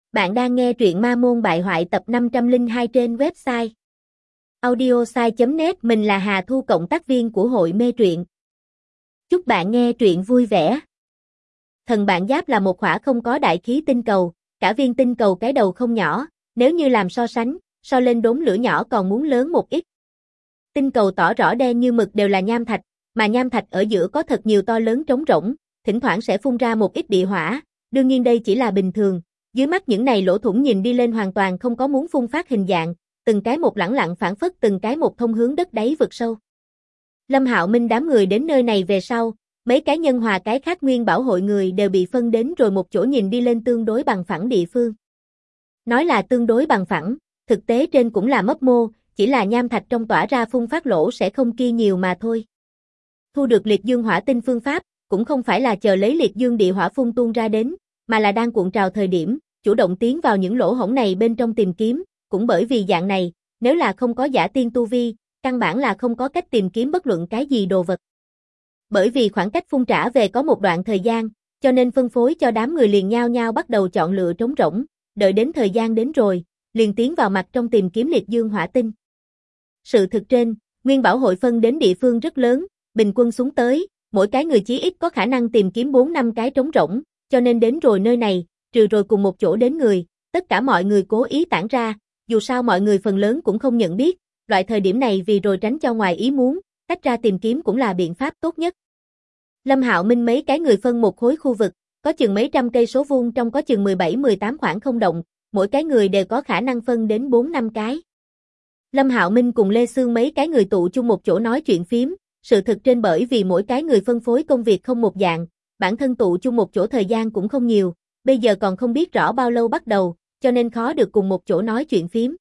Bạn đang nghe truyện Ma Môn Bại Hoại tập 502 trên website audiosai.net. Mình là Hà Thu, cộng tác viên của hội mê truyện. Chúc bạn nghe truyện vui vẻ. Thần Bạn Giáp là một khỏa không có đại khí tinh cầu, cả viên tinh cầu cái đầu không nhỏ, nếu như làm so sánh, so lên đốm lửa nhỏ còn muốn lớn một ít. Tinh cầu tỏ rõ đen như mực đều là nham thạch, mà nham thạch ở giữa có thật nhiều to lớn trống rỗng, thỉnh thoảng sẽ phun ra một ít địa hỏa, đương nhiên đây chỉ là bình thường. Dưới mắt những này lỗ thủng nhìn đi lên hoàn toàn không có muốn phun phát hình dạng, từng cái một lẳng lặng phản phất từng cái một thông hướng đất đáy vực sâu. Lâm Hạo Minh đám người đến nơi này về sau, mấy cái nhân hòa cái khác nguyên bảo hội người đều bị phân đến rồi một chỗ nhìn đi lên tương đối bằng phẳng địa phương. Nói là tương đối bằng phẳng, thực tế trên cũng là mấp mô, chỉ là nham thạch trong tỏa ra phun phát lỗ sẽ không kia nhiều mà thôi. Thu được liệt dương hỏa tinh phương pháp, cũng không phải là chờ lấy liệt dương địa hỏa phun tuôn ra đến, mà là đang cuộn trào thời điểm, chủ động tiến vào những lỗ hổng này bên trong tìm kiếm, cũng bởi vì dạng này, nếu là không có giả tiên tu vi, căn bản là không có cách tìm kiếm bất luận cái gì đồ vật. Bởi vì khoảng cách phun trả về có một đoạn thời gian, cho nên phân phối cho đám người liền nhao nhao bắt đầu chọn lựa trống rỗng, đợi đến thời gian đến rồi, liền tiến vào mặt trong tìm kiếm liệt dương hỏa tinh. Sự thực trên, nguyên bảo hội phân đến địa phương rất lớn, bình quân xuống tới, mỗi cái người chí ít có khả năng tìm kiếm 4-5 cái trống rỗng, cho nên đến rồi nơi này, trừ rồi cùng một chỗ đến người, tất cả mọi người cố ý tản ra, dù sao mọi người phần lớn cũng không nhận biết, loại thời điểm này vì rồi tránh cho ngoài ý muốn, tách ra tìm kiếm cũng là biện pháp tốt nhất. Lâm Hạo Minh mấy cái người phân một khối khu vực, có chừng mấy trăm cây số vuông, trong có chừng 17-18 khoảng không động, mỗi cái người đều có khả năng phân đến 4-5 cái. Lâm Hạo Minh cùng Lê Sương mấy cái người tụ chung một chỗ nói chuyện phím, sự thực trên bởi vì mỗi cái người phân phối công việc không một dạng, bản thân tụ chung một chỗ thời gian cũng không nhiều, bây giờ còn không biết rõ bao lâu bắt đầu, cho nên khó được cùng một chỗ nói chuyện phím.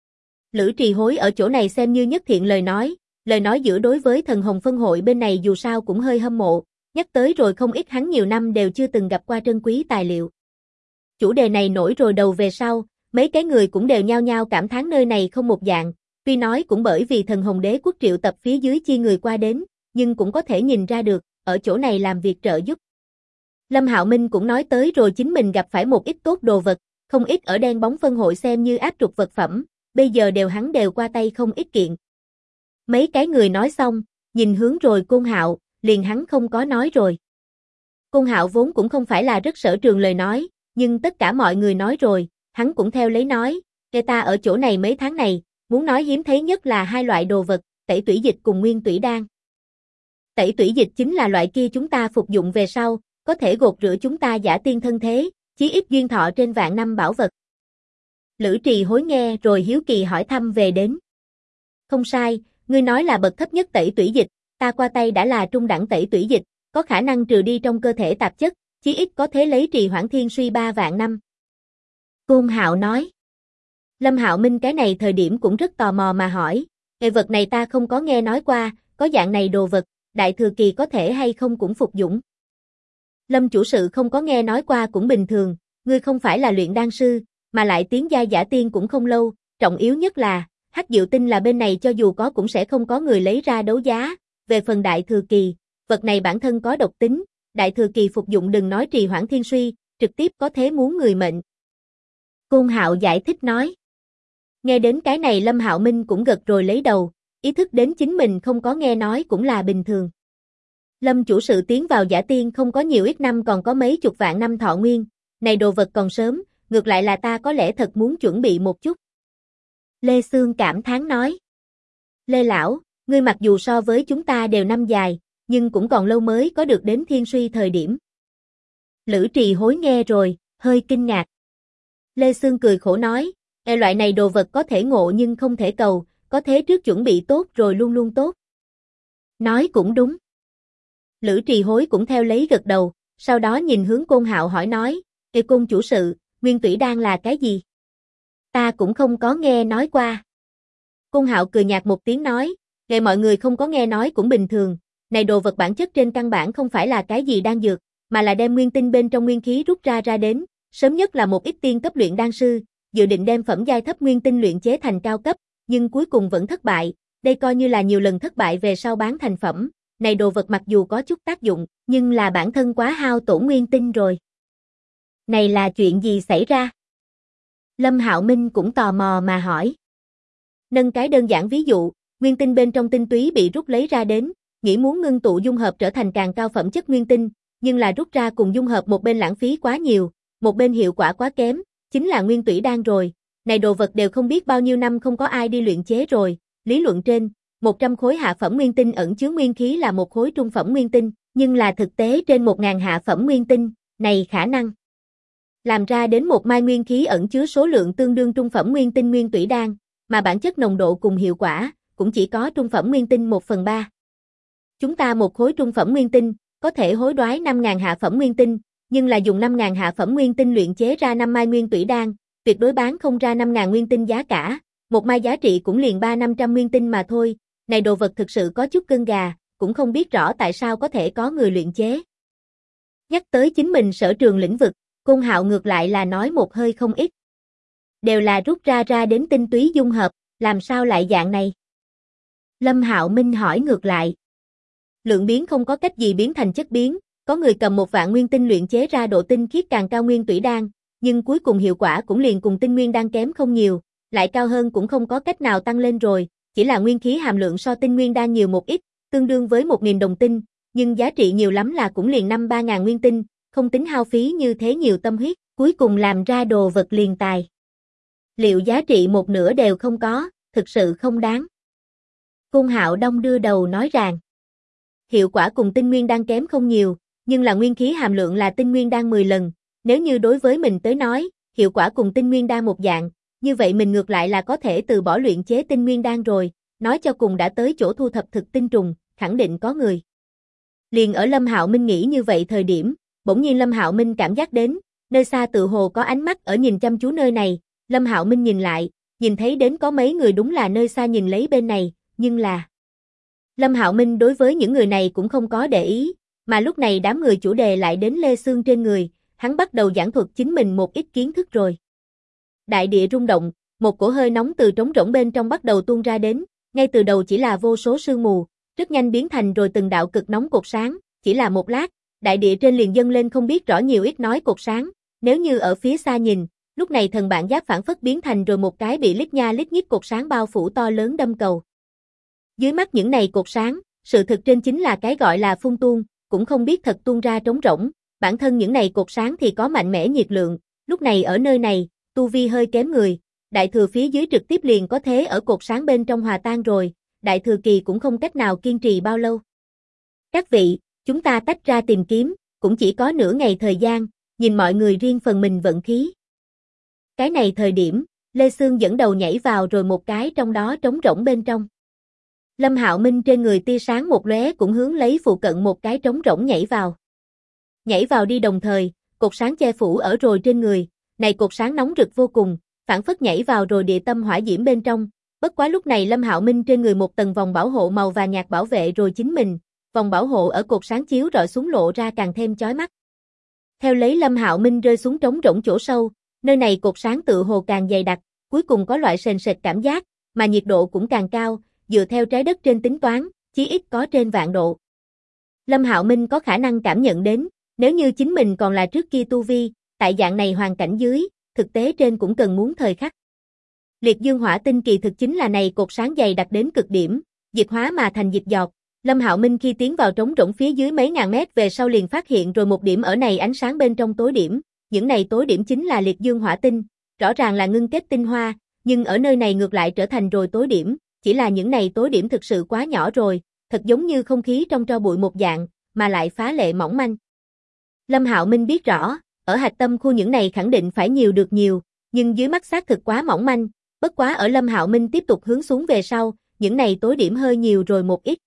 Lữ Trì Hối ở chỗ này xem như nhất thiện lời nói giữa đối với thần hồng phân hội bên này dù sao cũng hơi hâm mộ, nhắc tới rồi không ít hắn nhiều năm đều chưa từng gặp qua trân quý tài liệu. Chủ đề này nổi rồi đầu về sau, mấy cái người cũng đều nhao nhao cảm thán nơi này không một dạng, tuy nói cũng bởi vì thần hồng đế quốc triệu tập phía dưới chi người qua đến, nhưng cũng có thể nhìn ra được, ở chỗ này làm việc trợ giúp. Lâm Hạo Minh cũng nói tới rồi chính mình gặp phải một ít tốt đồ vật, không ít ở đen bóng phân hội xem như áp trục vật phẩm, bây giờ hắn đều qua tay không ít kiện. Mấy cái người nói xong, nhìn hướng rồi Côn Hạo, liền hắn không có nói rồi. Côn Hạo vốn cũng không phải là rất sở trường lời nói, nhưng tất cả mọi người nói rồi, hắn cũng theo lấy nói, nghe ta ở chỗ này mấy tháng này, muốn nói hiếm thấy nhất là hai loại đồ vật, tẩy tủy dịch cùng nguyên tủy đan. Tẩy tủy dịch chính là loại kia chúng ta phục dụng về sau, có thể gột rửa chúng ta giả tiên thân thế, chí ít duyên thọ trên vạn năm bảo vật. Lữ Trì Hối nghe rồi hiếu kỳ hỏi thăm về đến. Không sai, ngươi nói là bậc thấp nhất tẩy tủy dịch, ta qua tay đã là trung đẳng tẩy tủy dịch, có khả năng trừ đi trong cơ thể tạp chất, chí ít có thể lấy trì hoãn thiên suy 3 vạn năm. Côn Hạo nói. Lâm Hạo Minh cái này thời điểm cũng rất tò mò mà hỏi, cái vật này ta không có nghe nói qua, có dạng này đồ vật, đại thừa kỳ có thể hay không cũng phục dụng. Lâm chủ sự không có nghe nói qua cũng bình thường, ngươi không phải là luyện đan sư, mà lại tiến giai giả tiên cũng không lâu, trọng yếu nhất là, hắc diệu tinh là bên này cho dù có cũng sẽ không có người lấy ra đấu giá, về phần đại thừa kỳ, vật này bản thân có độc tính, đại thừa kỳ phục dụng đừng nói trì hoãn thiên suy, trực tiếp có thế muốn người mệnh. Côn Hạo giải thích nói. Nghe đến cái này Lâm Hạo Minh cũng gật rồi lấy đầu, ý thức đến chính mình không có nghe nói cũng là bình thường. Lâm chủ sự tiến vào giả tiên không có nhiều ít năm còn có mấy chục vạn năm thọ nguyên, này đồ vật còn sớm, ngược lại là ta có lẽ thật muốn chuẩn bị một chút. Lê Sương cảm thán nói. Lê lão, ngươi mặc dù so với chúng ta đều năm dài, nhưng cũng còn lâu mới có được đến thiên suy thời điểm. Lữ Trì Hối nghe rồi, hơi kinh ngạc. Lê Sương cười khổ nói, loại này đồ vật có thể ngộ nhưng không thể cầu, có thế trước chuẩn bị tốt rồi luôn luôn tốt. Nói cũng đúng. Lữ Trì Hối cũng theo lấy gật đầu, sau đó nhìn hướng Côn Hạo hỏi nói, Côn chủ sự, nguyên tủy đan là cái gì? Ta cũng không có nghe nói qua. Côn Hạo cười nhạt một tiếng nói, mọi người không có nghe nói cũng bình thường, này đồ vật bản chất trên căn bản không phải là cái gì đan dược, mà là đem nguyên tinh bên trong nguyên khí rút ra đến, sớm nhất là một ít tiên cấp luyện đan sư, dự định đem phẩm giai thấp nguyên tinh luyện chế thành cao cấp, nhưng cuối cùng vẫn thất bại, đây coi như là nhiều lần thất bại về sau bán thành phẩm, này đồ vật mặc dù có chút tác dụng, nhưng là bản thân quá hao tổn nguyên tinh rồi. Này là chuyện gì xảy ra? Lâm Hạo Minh cũng tò mò mà hỏi. Nâng cái đơn giản ví dụ, nguyên tinh bên trong tinh túy bị rút lấy ra đến, nghĩ muốn ngưng tụ dung hợp trở thành càng cao phẩm chất nguyên tinh, nhưng là rút ra cùng dung hợp một bên lãng phí quá nhiều, một bên hiệu quả quá kém, chính là nguyên tủy đan rồi. Này đồ vật đều không biết bao nhiêu năm không có ai đi luyện chế rồi, lý luận trên, 100 khối hạ phẩm nguyên tinh ẩn chứa nguyên khí là một khối trung phẩm nguyên tinh, nhưng là thực tế trên 1000 hạ phẩm nguyên tinh, này khả năng làm ra đến một mai nguyên khí ẩn chứa số lượng tương đương trung phẩm nguyên tinh nguyên tủy đan, mà bản chất nồng độ cùng hiệu quả cũng chỉ có trung phẩm nguyên tinh 1/3. Chúng ta một khối trung phẩm nguyên tinh có thể hối đoái 5000 hạ phẩm nguyên tinh, nhưng là dùng 5000 hạ phẩm nguyên tinh luyện chế ra 5 mai nguyên tủy đan, tuyệt đối bán không ra 5000 nguyên tinh giá cả, một mai giá trị cũng liền 300-500 nguyên tinh mà thôi. Này đồ vật thực sự có chút cân gà, cũng không biết rõ tại sao có thể có người luyện chế. Nhắc tới chính mình sở trường lĩnh vực, Côn Hạo ngược lại là nói một hơi không ít. Đều là rút ra đến tinh túy dung hợp, làm sao lại dạng này? Lâm Hạo Minh hỏi ngược lại. Lượng biến không có cách gì biến thành chất biến, có người cầm 1 vạn nguyên tinh luyện chế ra độ tinh khiết càng cao nguyên tủy đan, nhưng cuối cùng hiệu quả cũng liền cùng tinh nguyên đan kém không nhiều, lại cao hơn cũng không có cách nào tăng lên rồi, chỉ là nguyên khí hàm lượng so tinh nguyên đan nhiều một ít, tương đương với 1000 đồng tinh, nhưng giá trị nhiều lắm là cũng liền 5-3000 nguyên tinh, không tính hao phí như thế nhiều tâm huyết, cuối cùng làm ra đồ vật liền tài. Liệu giá trị một nửa đều không có, thực sự không đáng. Côn Hạo Đông đưa đầu nói rằng, hiệu quả cùng tinh nguyên đan kém không nhiều, nhưng là nguyên khí hàm lượng là tinh nguyên đan 10 lần, nếu như đối với mình tới nói, hiệu quả cùng tinh nguyên đan một dạng, như vậy mình ngược lại là có thể từ bỏ luyện chế tinh nguyên đan rồi, nói cho cùng đã tới chỗ thu thập thực tinh trùng, khẳng định có người. Liền ở Lâm Hạo Minh nghĩ như vậy thời điểm, bỗng nhiên Lâm Hạo Minh cảm giác đến, nơi xa tự hồ có ánh mắt ở nhìn chăm chú nơi này, Lâm Hạo Minh nhìn lại, nhìn thấy đến có mấy người đúng là nơi xa nhìn lấy bên này, nhưng là Lâm Hạo Minh đối với những người này cũng không có để ý, mà lúc này đám người chủ đề lại đến Lê Sương trên người, hắn bắt đầu giảng thuật chính mình một ít kiến thức rồi. Đại địa rung động, một cổ hơi nóng từ trống rỗng bên trong bắt đầu tuôn ra đến, ngay từ đầu chỉ là vô số sương mù, rất nhanh biến thành rồi từng đạo cực nóng cột sáng, chỉ là một lát, đại địa trên liền dâng lên không biết rõ nhiều ít nói cột sáng, nếu như ở phía xa nhìn, lúc này thần bản giáp phản phất biến thành rồi một cái bị lít nha lít nhít cột sáng bao phủ to lớn đâm cầu. Dưới mắt những này cột sáng, sự thực trên chính là cái gọi là phun tuôn, cũng không biết thật tuôn ra trống rỗng, bản thân những này cột sáng thì có mạnh mẽ nhiệt lượng, lúc này ở nơi này, tu vi hơi kém người, đại thừa phía dưới trực tiếp liền có thế ở cột sáng bên trong hòa tan rồi, đại thừa kỳ cũng không cách nào kiên trì bao lâu. Các vị, chúng ta tách ra tìm kiếm, cũng chỉ có nửa ngày thời gian, nhìn mọi người riêng phần mình vận khí. Cái này thời điểm, Lê Sương dẫn đầu nhảy vào rồi một cái trong đó trống rỗng bên trong. Lâm Hạo Minh trên người tia sáng một lóe cũng hướng lấy phụ cận một cái trống rỗng nhảy vào. Nhảy vào đi đồng thời, cột sáng che phủ ở rồi trên người, này cột sáng nóng rực vô cùng, phản phất nhảy vào rồi địa tâm hỏa diễm bên trong. Bất quá lúc này Lâm Hạo Minh trên người một tầng vòng bảo hộ màu vàng nhạt bảo vệ rồi chính mình, vòng bảo hộ ở cột sáng chiếu rọi xuống lộ ra càng thêm chói mắt. Theo lấy Lâm Hạo Minh rơi xuống trống rỗng chỗ sâu, nơi này cột sáng tự hồ càng dày đặc, cuối cùng có loại sền sệt cảm giác, mà nhiệt độ cũng càng cao, dựa theo trái đất trên tính toán, chí ít có trên vạn độ. Lâm Hạo Minh có khả năng cảm nhận đến, nếu như chính mình còn là trước kia tu vi, tại dạng này hoàn cảnh dưới, thực tế trên cũng cần muốn thời khắc. Liệt dương hỏa tinh kỳ thực chính là này cột sáng dày đặc đến cực điểm, diệt hóa mà thành dịch giọt. Lâm Hạo Minh khi tiến vào trống rỗng phía dưới mấy ngàn mét về sau liền phát hiện rồi một điểm ở này ánh sáng bên trong tối điểm, những này tối điểm chính là liệt dương hỏa tinh, rõ ràng là ngưng kết tinh hoa, nhưng ở nơi này ngược lại trở thành rồi tối điểm, chỉ là những này tối điểm thực sự quá nhỏ rồi, thật giống như không khí trong tro bụi một dạng, mà lại phá lệ mỏng manh. Lâm Hạo Minh biết rõ, ở hạch tâm khu những này khẳng định phải nhiều được nhiều, nhưng dưới mắt xác thực quá mỏng manh, bất quá ở Lâm Hạo Minh tiếp tục hướng xuống về sau, những này tối điểm hơi nhiều rồi một ít.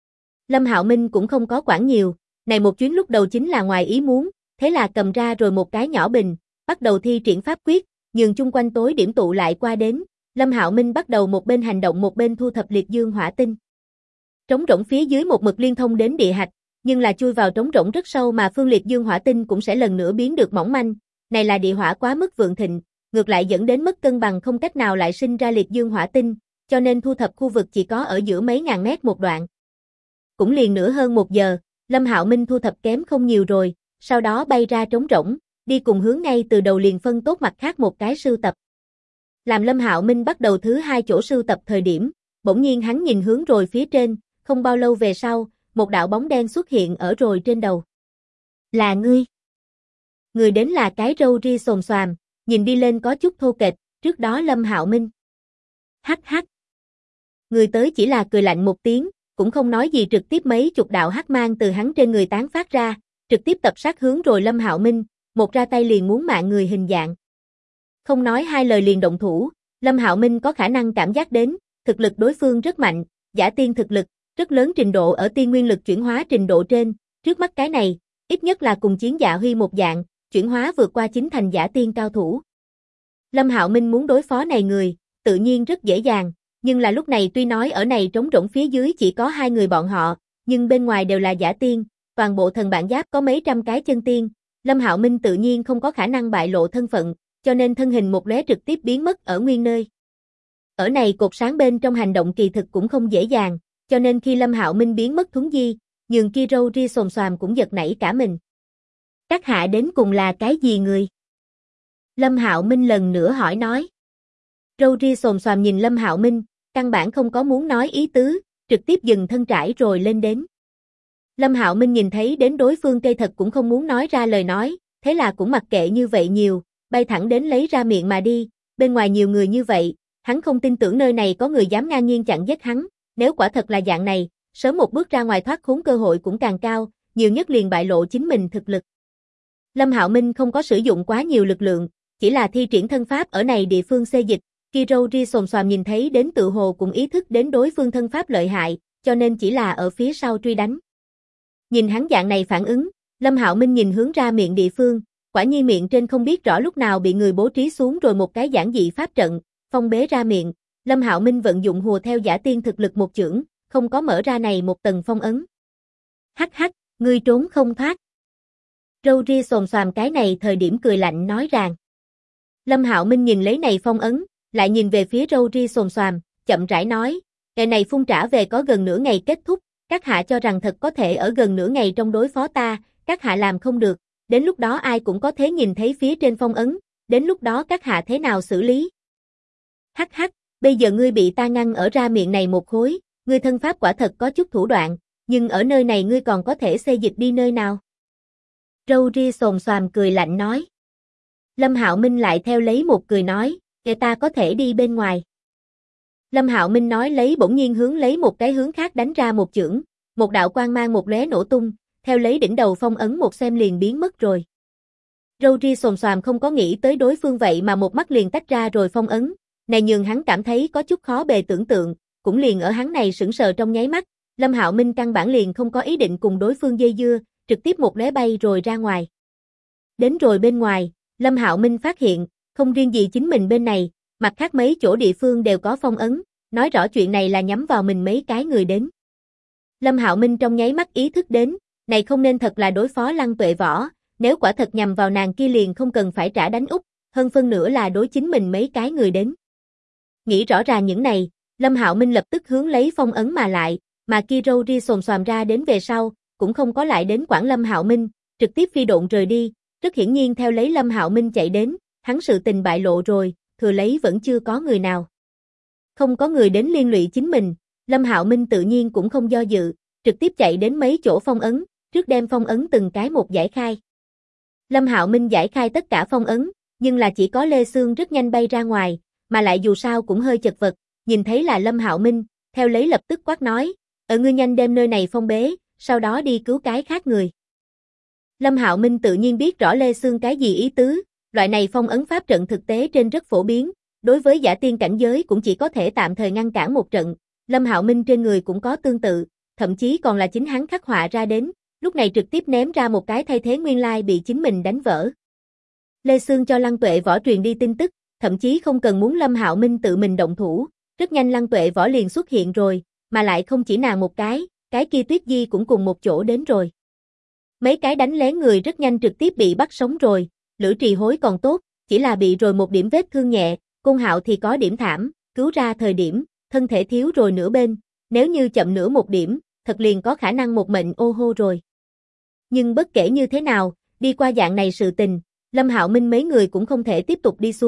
Lâm Hạo Minh cũng không có quản nhiều, này một chuyến lúc đầu chính là ngoài ý muốn, thế là cầm ra rồi một cái nhỏ bình, bắt đầu thi triển pháp quyết, nhường chung quanh tối điểm tụ lại qua đến, Lâm Hạo Minh bắt đầu một bên hành động một bên thu thập liệt dương hỏa tinh. Trống rỗng phía dưới một mực liên thông đến địa hạch, nhưng là chui vào trống rỗng rất sâu mà phương liệt dương hỏa tinh cũng sẽ lần nữa biến được mỏng manh, này là địa hỏa quá mức vượng thịnh, ngược lại dẫn đến mất cân bằng không cách nào lại sinh ra liệt dương hỏa tinh, cho nên thu thập khu vực chỉ có ở giữa mấy ngàn mét một đoạn. Cũng liền nửa hơn 1 giờ, Lâm Hạo Minh thu thập kém không nhiều rồi, sau đó bay ra trống rỗng, đi cùng hướng ngay từ đầu liền phân tốt mặt khác một cái sưu tập. Làm Lâm Hạo Minh bắt đầu thứ hai chỗ sưu tập thời điểm, bỗng nhiên hắn nhìn hướng rồi phía trên, không bao lâu về sau, một đạo bóng đen xuất hiện ở rồi trên đầu. Là ngươi. Người đến là cái râu ria xồm xoàm, nhìn đi lên có chút thô kệch, trước đó Lâm Hạo Minh. Hắc hắc. Người tới chỉ là cười lạnh một tiếng, cũng không nói gì, trực tiếp mấy chục đạo hắc mang từ hắn trên người tán phát ra, trực tiếp tập sát hướng rồi Lâm Hạo Minh, một ra tay liền muốn mạng người hình dạng. Không nói hai lời liền động thủ, Lâm Hạo Minh có khả năng cảm giác đến, thực lực đối phương rất mạnh, giả tiên thực lực, rất lớn trình độ ở tiên nguyên lực chuyển hóa trình độ trên, trước mắt cái này, ít nhất là cùng Chiến Dạ Huy một dạng, chuyển hóa vượt qua chính thành giả tiên cao thủ. Lâm Hạo Minh muốn đối phó này người, tự nhiên rất dễ dàng, nhưng là lúc này tuy nói ở này trống rỗng phía dưới chỉ có hai người bọn họ, nhưng bên ngoài đều là giả tiên, toàn bộ thần bản giáp có mấy trăm cái chân tiên, Lâm Hạo Minh tự nhiên không có khả năng bại lộ thân phận, cho nên thân hình một lóe trực tiếp biến mất ở nguyên nơi. Ở này cột sáng bên trong hành động kỳ thực cũng không dễ dàng, cho nên khi Lâm Hạo Minh biến mất thuấn di, nhường kia râu ria xồm xoàm cũng giật nảy cả mình. Các hạ đến cùng là cái gì người? Lâm Hạo Minh lần nữa hỏi nói. Râu ria xồm xoàm nhìn Lâm Hạo Minh, căn bản không có muốn nói ý tứ, trực tiếp dừng thân trải rồi lên đến. Lâm Hạo Minh nhìn thấy đến đối phương cây thật cũng không muốn nói ra lời nói, thế là cũng mặc kệ như vậy nhiều, bay thẳng đến lấy ra miệng mà đi, bên ngoài nhiều người như vậy, hắn không tin tưởng nơi này có người dám ngang nhiên chặn giết hắn, nếu quả thật là dạng này, sớm một bước ra ngoài thoát khốn cơ hội cũng càng cao, nhiều nhất liền bại lộ chính mình thực lực. Lâm Hạo Minh không có sử dụng quá nhiều lực lượng, chỉ là thi triển thân pháp ở này địa phương xê dịch, kia râu ria xồm xoàm nhìn thấy đến tự hồ cũng ý thức đến đối phương thân pháp lợi hại, cho nên chỉ là ở phía sau truy đánh. Nhìn hắn dạng này phản ứng, Lâm Hạo Minh nhìn hướng ra miệng địa phương, quả nhiên miệng trên không biết rõ lúc nào bị người bố trí xuống rồi một cái giản dị pháp trận, phong bế ra miệng, Lâm Hạo Minh vận dụng hùa theo giả tiên thực lực một chưởng, không có mở ra này một tầng phong ấn. Hắc hắc, ngươi trốn không thoát. Râu ria xồm xoàm cái này thời điểm cười lạnh nói rằng. Lâm Hạo Minh nhìn lấy này phong ấn, lại nhìn về phía râu ria xồm xoàm, chậm rãi nói, ngày này phun trả về có gần nửa ngày kết thúc, các hạ cho rằng thật có thể ở gần nửa ngày trong đối phó ta, các hạ làm không được, đến lúc đó ai cũng có thể nhìn thấy phía trên phong ấn, đến lúc đó các hạ thế nào xử lý? Hắc hắc, bây giờ ngươi bị ta ngăn ở ra miệng này một khối, ngươi thân pháp quả thật có chút thủ đoạn, nhưng ở nơi này ngươi còn có thể xê dịch đi nơi nào? Râu ria xồm xoàm cười lạnh nói. Lâm Hạo Minh lại theo lấy một cười nói, kể ta có thể đi bên ngoài. Lâm Hạo Minh nói lấy bỗng nhiên hướng lấy một cái hướng khác đánh ra một chưởng, một đạo quang mang một lóe nổ tung, theo lấy đỉnh đầu phong ấn một xem liền biến mất rồi. Râu ria xồm xoàm không có nghĩ tới đối phương vậy mà một mắt liền tách ra rồi phong ấn, này nhường hắn cảm thấy có chút khó bề tưởng tượng, cũng liền ở hắn này sững sờ trong nháy mắt, Lâm Hạo Minh căn bản liền không có ý định cùng đối phương dây dưa, trực tiếp một lóe bay rồi ra ngoài. Đến rồi bên ngoài, Lâm Hạo Minh phát hiện, không riêng gì chính mình bên này, mặt khác mấy chỗ địa phương đều có phong ấn, nói rõ chuyện này là nhắm vào mình mấy cái người đến. Lâm Hạo Minh trong nháy mắt ý thức đến, này không nên thật là đối phó Lăng Tuệ Võ, nếu quả thật nhằm vào nàng kia liền không cần phải trả đánh úp, hơn phân nửa là đối chính mình mấy cái người đến. Nghĩ rõ ràng những này, Lâm Hạo Minh lập tức hướng lấy phong ấn mà lại, mà kia râu ria xồm xoàm ra đến về sau, cũng không có lại đến quản Lâm Hạo Minh, trực tiếp phi độn rời đi, rất hiển nhiên theo lấy Lâm Hạo Minh chạy đến, hắn sự tình bại lộ rồi, thừa lấy vẫn chưa có người nào. Không có người đến liên lụy chính mình, Lâm Hạo Minh tự nhiên cũng không do dự, trực tiếp chạy đến mấy chỗ phong ấn, trước đem phong ấn từng cái một giải khai. Lâm Hạo Minh giải khai tất cả phong ấn, nhưng là chỉ có Lê Xương rất nhanh bay ra ngoài, mà lại dù sao cũng hơi chật vật, nhìn thấy là Lâm Hạo Minh, theo lấy lập tức quát nói, ở ngươi nhanh đem nơi này phong bế, sau đó đi cứu cái khác người. Lâm Hạo Minh tự nhiên biết rõ Lê Xương cái gì ý tứ, loại này phong ấn pháp trận thực tế trên rất phổ biến, đối với giả tiên cảnh giới cũng chỉ có thể tạm thời ngăn cản một trận, Lâm Hạo Minh trên người cũng có tương tự, thậm chí còn là chính hắn khắc họa ra đến, lúc này trực tiếp ném ra một cái thay thế nguyên lai bị chính mình đánh vỡ. Lê Xương cho Lăng Tuệ Võ truyền đi tin tức, thậm chí không cần muốn Lâm Hạo Minh tự mình động thủ, rất nhanh Lăng Tuệ Võ liền xuất hiện rồi, mà lại không chỉ nàng một cái kia Tuyết Di cũng cùng một chỗ đến rồi. Mấy cái đánh lén người rất nhanh trực tiếp bị bắt sống rồi, Lữ Trì Hối còn tốt, chỉ là bị rồi một điểm vết thương nhẹ, Côn Hạo thì có điểm thảm, cứu ra thời điểm, thân thể thiếu rồi nửa bên, nếu như chậm nửa một điểm, thật liền có khả năng một mệnh ô hô rồi. Nhưng bất kể như thế nào, đi qua dạng này sự tình, Lâm Hạo Minh mấy người cũng không thể tiếp tục đi xuống,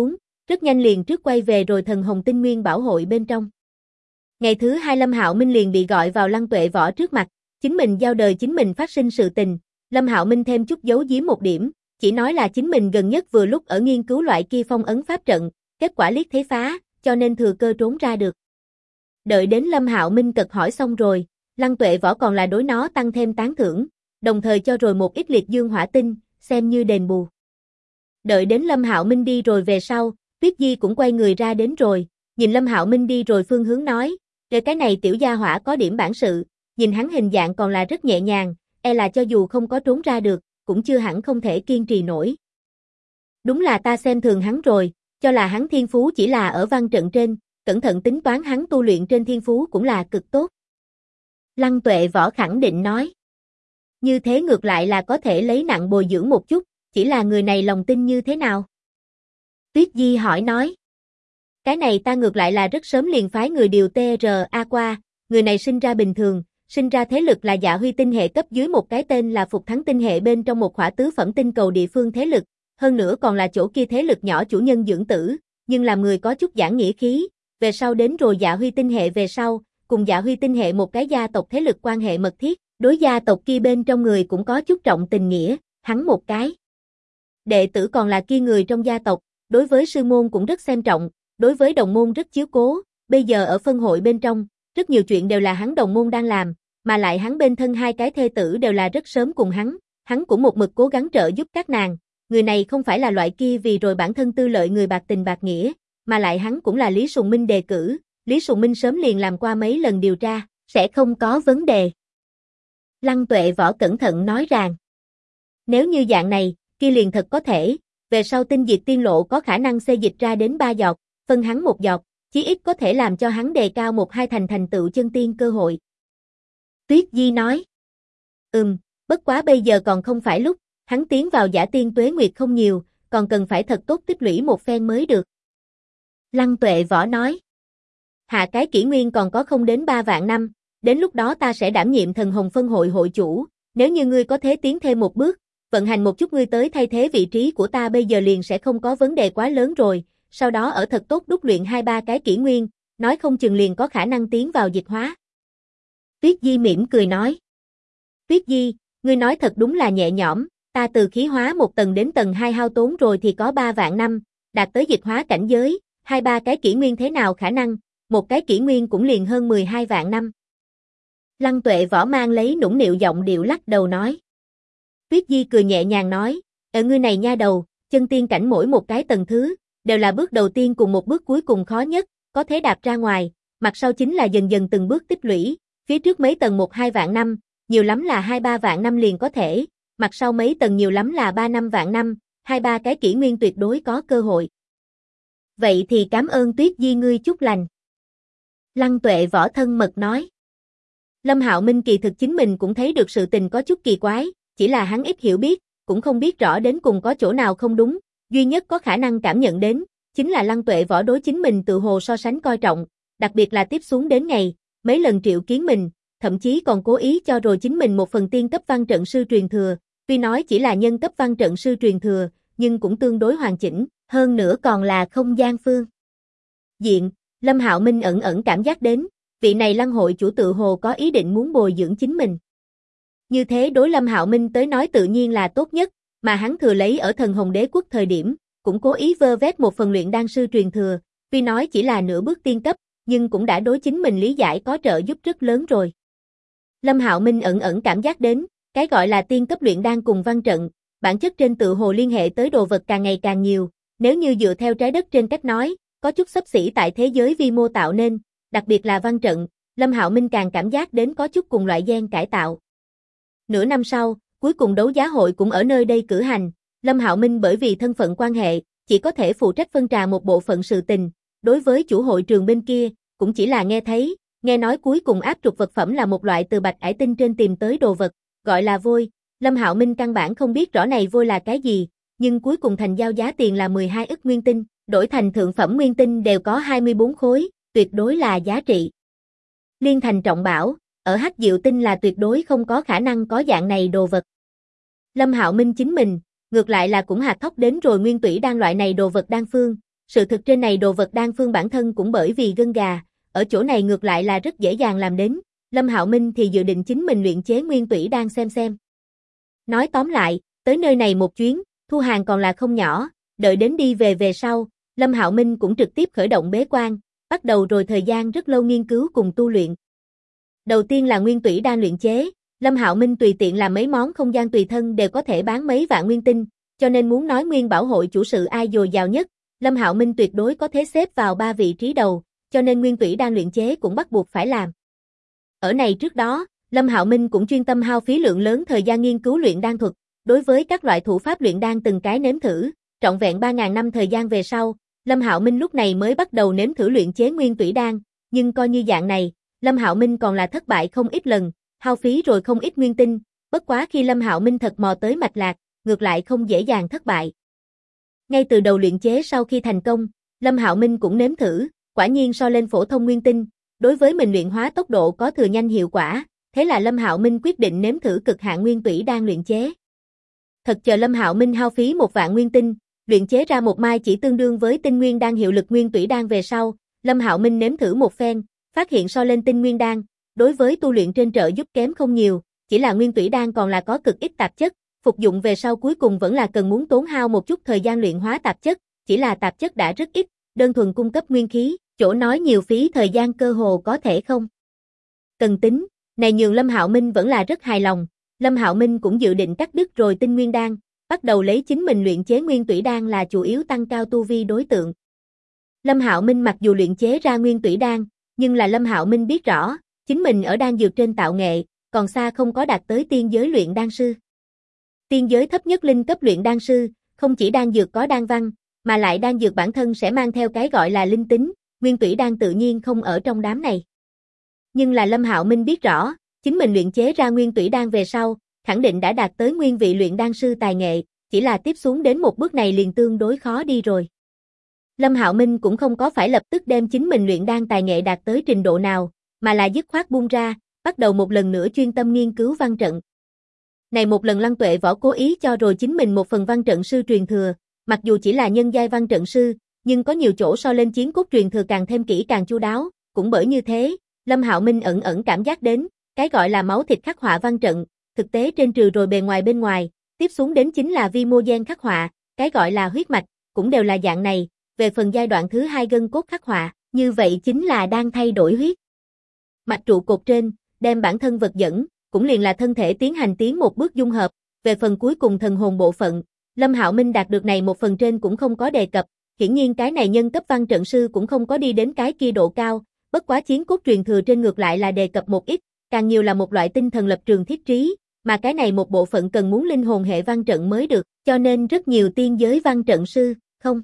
rất nhanh liền trước quay về rồi thần hồng tinh nguyên bảo hội bên trong. Ngày thứ 2 Lâm Hạo Minh liền bị gọi vào Lăng Tuệ Võ trước mặt, chính mình giao đời chính mình phát sinh sự tình, Lâm Hạo Minh thêm chút giấu giếm một điểm, chỉ nói là chính mình gần nhất vừa lúc ở nghiên cứu loại kia phong ấn pháp trận, kết quả liếc thấy phá, cho nên thừa cơ trốn ra được. Đợi đến Lâm Hạo Minh cật hỏi xong rồi, Lăng Tuệ Võ còn là đối nó tăng thêm tán thưởng, đồng thời cho rồi một ít liệt dương hỏa tinh, xem như đền bù. Đợi đến Lâm Hạo Minh đi rồi về sau, Tuyết Di cũng quay người ra đến rồi, nhìn Lâm Hạo Minh đi rồi phương hướng nói, cái này tiểu gia hỏa có điểm bản sự, nhìn hắn hình dạng còn là rất nhẹ nhàng, e là cho dù không có trốn ra được, cũng chưa hẳn không thể kiên trì nổi. Đúng là ta xem thường hắn rồi, cho là hắn thiên phú chỉ là ở văn trận trên, cẩn thận tính toán hắn tu luyện trên thiên phú cũng là cực tốt. Lăng Tuệ Võ khẳng định nói. Như thế ngược lại là có thể lấy nặng bồi dưỡng một chút, chỉ là người này lòng tin như thế nào? Tuyết Di hỏi nói. Cái này ta ngược lại là rất sớm liền phái người điều TRA qua, người này sinh ra bình thường, sinh ra thế lực là Dạ Huy tinh hệ cấp dưới một cái tên là Phục Thắng tinh hệ bên trong một khỏa tứ phẩm tinh cầu địa phương thế lực, hơn nữa còn là chỗ kia thế lực nhỏ chủ nhân dưỡng tử, nhưng làm người có chút giảng nghĩa khí, về sau đến rồi Dạ Huy tinh hệ về sau, cùng Dạ Huy tinh hệ một cái gia tộc thế lực quan hệ mật thiết, đối gia tộc kia bên trong người cũng có chút trọng tình nghĩa, hắn một cái. Đệ tử còn là kia người trong gia tộc, đối với sư môn cũng rất xem trọng, đối với đồng môn rất chiếu cố, bây giờ ở phân hội bên trong, rất nhiều chuyện đều là hắn đồng môn đang làm, mà lại hắn bên thân hai cái thê tử đều là rất sớm cùng hắn cũng một mực cố gắng trợ giúp các nàng, người này không phải là loại kia vì rồi bản thân tư lợi người bạc tình bạc nghĩa, mà lại hắn cũng là Lý Sùng Minh đề cử, Lý Sùng Minh sớm liền làm qua mấy lần điều tra, sẽ không có vấn đề. Lăng Tuệ Võ cẩn thận nói rằng, nếu như dạng này, kia liền thật có thể, về sau tinh diệt tiên lộ có khả năng xê dịch ra đến 3 giọt, phân hắn một giọt, chí ít có thể làm cho hắn đề cao 1-2 thành tựu chân tiên cơ hội. Tuyết Di nói, bất quá bây giờ còn không phải lúc, hắn tiến vào giả tiên tuế nguyệt không nhiều, còn cần phải thật tốt tích lũy một phen mới được. Lăng Tuệ Võ nói, hạ cái kỷ nguyên còn có không đến 3 vạn năm, đến lúc đó ta sẽ đảm nhiệm thần hồng phân hội hội chủ, nếu như ngươi có thể tiến thêm một bước, vận hành một chút ngươi tới thay thế vị trí của ta bây giờ liền sẽ không có vấn đề quá lớn rồi, sau đó ở thật tốt đúc luyện 2-3 cái kỷ nguyên, nói không chừng liền có khả năng tiến vào dịch hóa. Tuyết Di mỉm cười nói. Tuyết Di, ngươi nói thật đúng là nhẹ nhõm, ta từ khí hóa 1 tầng đến tầng 2 hao tốn rồi thì có 3 vạn năm, đạt tới dịch hóa cảnh giới, 2-3 cái kỷ nguyên thế nào khả năng, một cái kỷ nguyên cũng liền hơn 12 vạn năm. Lăng Tuệ Võ mang lấy nũng nịu giọng điệu lắc đầu nói. Tuyết Di cười nhẹ nhàng nói, ở ngươi này nha đầu, chân tiên cảnh mỗi một cái tầng thứ, đều là bước đầu tiên cùng một bước cuối cùng khó nhất, có thể đạp ra ngoài, mặt sau chính là dần dần từng bước tích lũy, phía trước mấy tầng 1-2 vạn năm, nhiều lắm là 2-3 vạn năm liền có thể, mặt sau mấy tầng nhiều lắm là 3-5 vạn năm, 2-3 cái kỷ nguyên tuyệt đối có cơ hội. Vậy thì cảm ơn Tuyết Di ngươi chúc lành. Lăng Tuệ Võ thân mật nói. Lâm Hạo Minh kỳ thực chính mình cũng thấy được sự tình có chút kỳ quái, chỉ là hắn ít hiểu biết, cũng không biết rõ đến cùng có chỗ nào không đúng, duy nhất có khả năng cảm nhận đến, chính là Lăng Tuệ Võ đối chính mình tự hồ so sánh coi trọng, đặc biệt là tiếp xuống đến ngày, mấy lần triệu kiến mình, thậm chí còn cố ý cho rồi chính mình một phần tiên cấp văn trận sư truyền thừa, tuy nói chỉ là nhân cấp văn trận sư truyền thừa, nhưng cũng tương đối hoàn chỉnh, hơn nữa còn là không gian phương diện, Lâm Hạo Minh ẩn ẩn cảm giác đến, vị này Lăng hội chủ tự hồ có ý định muốn bồi dưỡng chính mình. Như thế đối Lâm Hạo Minh tới nói tự nhiên là tốt nhất, mà hắn thừa lấy ở thần hồng đế quốc thời điểm, cũng cố ý vơ vét một phần luyện đan sư truyền thừa, tuy nói chỉ là nửa bước tiên cấp, nhưng cũng đã đối chính mình lý giải có trợ giúp rất lớn rồi. Lâm Hạo Minh ẩn ẩn cảm giác đến, cái gọi là tiên cấp luyện đan cùng văn trận, bản chất trên tự hồ liên hệ tới đồ vật càng ngày càng nhiều, nếu như dựa theo trái đất trên cách nói, có chút xấp xỉ tại thế giới vi mô tạo nên, đặc biệt là văn trận, Lâm Hạo Minh càng cảm giác đến có chút cùng loại gen cải tạo. Nửa năm sau, cuối cùng đấu giá hội cũng ở nơi đây cử hành, Lâm Hạo Minh bởi vì thân phận quan hệ, chỉ có thể phụ trách phân trà một bộ phận sự tình, đối với chủ hội trường bên kia, cũng chỉ là nghe thấy, nghe nói cuối cùng áp trục vật phẩm là một loại từ bạch ải tinh trên tìm tới đồ vật, gọi là vôi, Lâm Hạo Minh căn bản không biết rõ này vôi là cái gì, nhưng cuối cùng thành giao giá tiền là 12 ức nguyên tinh, đổi thành thượng phẩm nguyên tinh đều có 24 khối, tuyệt đối là giá trị. Liên thành trọng bảo, ở Hắc Diệu Tinh là tuyệt đối không có khả năng có dạng này đồ vật. Lâm Hạo Minh chính mình, ngược lại là cũng hạt thóc đến rồi nguyên tủy đan loại này đồ vật đan phương, Sự thực trên này đồ vật đan phương bản thân cũng bởi vì gân gà, ở chỗ này ngược lại là rất dễ dàng làm đến, Lâm Hạo Minh thì dự định chính mình luyện chế nguyên tủy đan xem. Nói tóm lại, tới nơi này một chuyến, thu hàng còn là không nhỏ, đợi đến đi về sau, Lâm Hạo Minh cũng trực tiếp khởi động bế quan, bắt đầu rồi thời gian rất lâu nghiên cứu cùng tu luyện. Đầu tiên là nguyên tủy đan luyện chế, Lâm Hạo Minh tùy tiện làm mấy món không gian tùy thân đều có thể bán mấy vạn nguyên tinh, cho nên muốn nói nguyên bảo hội chủ sự ai dồi dào nhất, Lâm Hạo Minh tuyệt đối có thể xếp vào 3 vị trí đầu, cho nên nguyên tủy đan luyện chế cũng bắt buộc phải làm. Ở này trước đó, Lâm Hạo Minh cũng chuyên tâm hao phí lượng lớn thời gian nghiên cứu luyện đan thuật, đối với các loại thủ pháp luyện đan từng cái nếm thử, trọn vẹn 3000 năm thời gian về sau, Lâm Hạo Minh lúc này mới bắt đầu nếm thử luyện chế nguyên tủy đan, nhưng coi như dạng này, Lâm Hạo Minh còn là thất bại không ít lần, hao phí rồi không ít nguyên tinh, bất quá khi Lâm Hạo Minh thật mò tới mạch lạc, ngược lại không dễ dàng thất bại. Ngay từ đầu luyện chế sau khi thành công, Lâm Hạo Minh cũng nếm thử, quả nhiên so lên phổ thông nguyên tinh, đối với mình luyện hóa tốc độ có thừa nhanh hiệu quả, thế là Lâm Hạo Minh quyết định nếm thử cực hạn nguyên tủy đan luyện chế. Thật chờ Lâm Hạo Minh hao phí 1 vạn nguyên tinh, luyện chế ra một mai chỉ tương đương với tinh nguyên đan hiệu lực nguyên tủy đan về sau, Lâm Hạo Minh nếm thử một phen, phát hiện so lên tinh nguyên đan, đối với tu luyện trên trợ giúp kém không nhiều, chỉ là nguyên tủy đan còn là có cực ít tạp chất, phục dụng về sau cuối cùng vẫn là cần muốn tốn hao một chút thời gian luyện hóa tạp chất, chỉ là tạp chất đã rất ít, đơn thuần cung cấp nguyên khí, chỗ nói nhiều phí thời gian cơ hồ có thể không cần tính, này nhường Lâm Hạo Minh vẫn là rất hài lòng, Lâm Hạo Minh cũng dự định cắt đứt rồi tinh nguyên đan, bắt đầu lấy chính mình luyện chế nguyên tủy đan là chủ yếu tăng cao tu vi đối tượng. Lâm Hạo Minh mặc dù luyện chế ra nguyên tủy đan, nhưng là Lâm Hạo Minh biết rõ, chính mình ở đan dược trên tạo nghệ, còn xa không có đạt tới tiên giới luyện đan sư. Tiên giới thấp nhất linh cấp luyện đan sư, không chỉ đan dược có đan văn, mà lại đan dược bản thân sẽ mang theo cái gọi là linh tính, nguyên tủy đan tự nhiên không ở trong đám này. Nhưng là Lâm Hạo Minh biết rõ, chính mình luyện chế ra nguyên tủy đan về sau, khẳng định đã đạt tới nguyên vị luyện đan sư tài nghệ, chỉ là tiếp xuống đến một bước này liền tương đối khó đi rồi. Lâm Hạo Minh cũng không có phải lập tức đem chính mình luyện đan tài nghệ đạt tới trình độ nào, mà là dứt khoát buông ra, bắt đầu một lần nữa chuyên tâm nghiên cứu văn trận. Này một lần Lăng Tuệ Võ cố ý cho rồi chính mình một phần văn trận sư truyền thừa, mặc dù chỉ là nhân giai văn trận sư, nhưng có nhiều chỗ so lên chiến cốt truyền thừa càng thêm kỹ càng chu đáo, cũng bởi như thế, Lâm Hạo Minh ẩn ẩn cảm giác đến, cái gọi là máu thịt khắc họa văn trận, thực tế trên trừ rồi bề ngoài bên ngoài, tiếp xuống đến chính là vi mô gen khắc họa, cái gọi là huyết mạch, cũng đều là dạng này, về phần giai đoạn thứ 2 gân cốt khắc họa, như vậy chính là đang thay đổi huyết mạch trụ cột trên, đem bản thân vật dẫn, cũng liền là thân thể tiến hành một bước dung hợp, về phần cuối cùng thần hồn bộ phận, Lâm Hạo Minh đạt được này một phần trên cũng không có đề cập, hiển nhiên cái này nhân cấp văn trận sư cũng không có đi đến cái kia độ cao, bất quá chiến cốt truyền thừa trên ngược lại là đề cập một ít, càng nhiều là một loại tinh thần lập trường thiết trí, mà cái này một bộ phận cần muốn linh hồn hệ văn trận mới được, cho nên rất nhiều tiên giới văn trận sư, không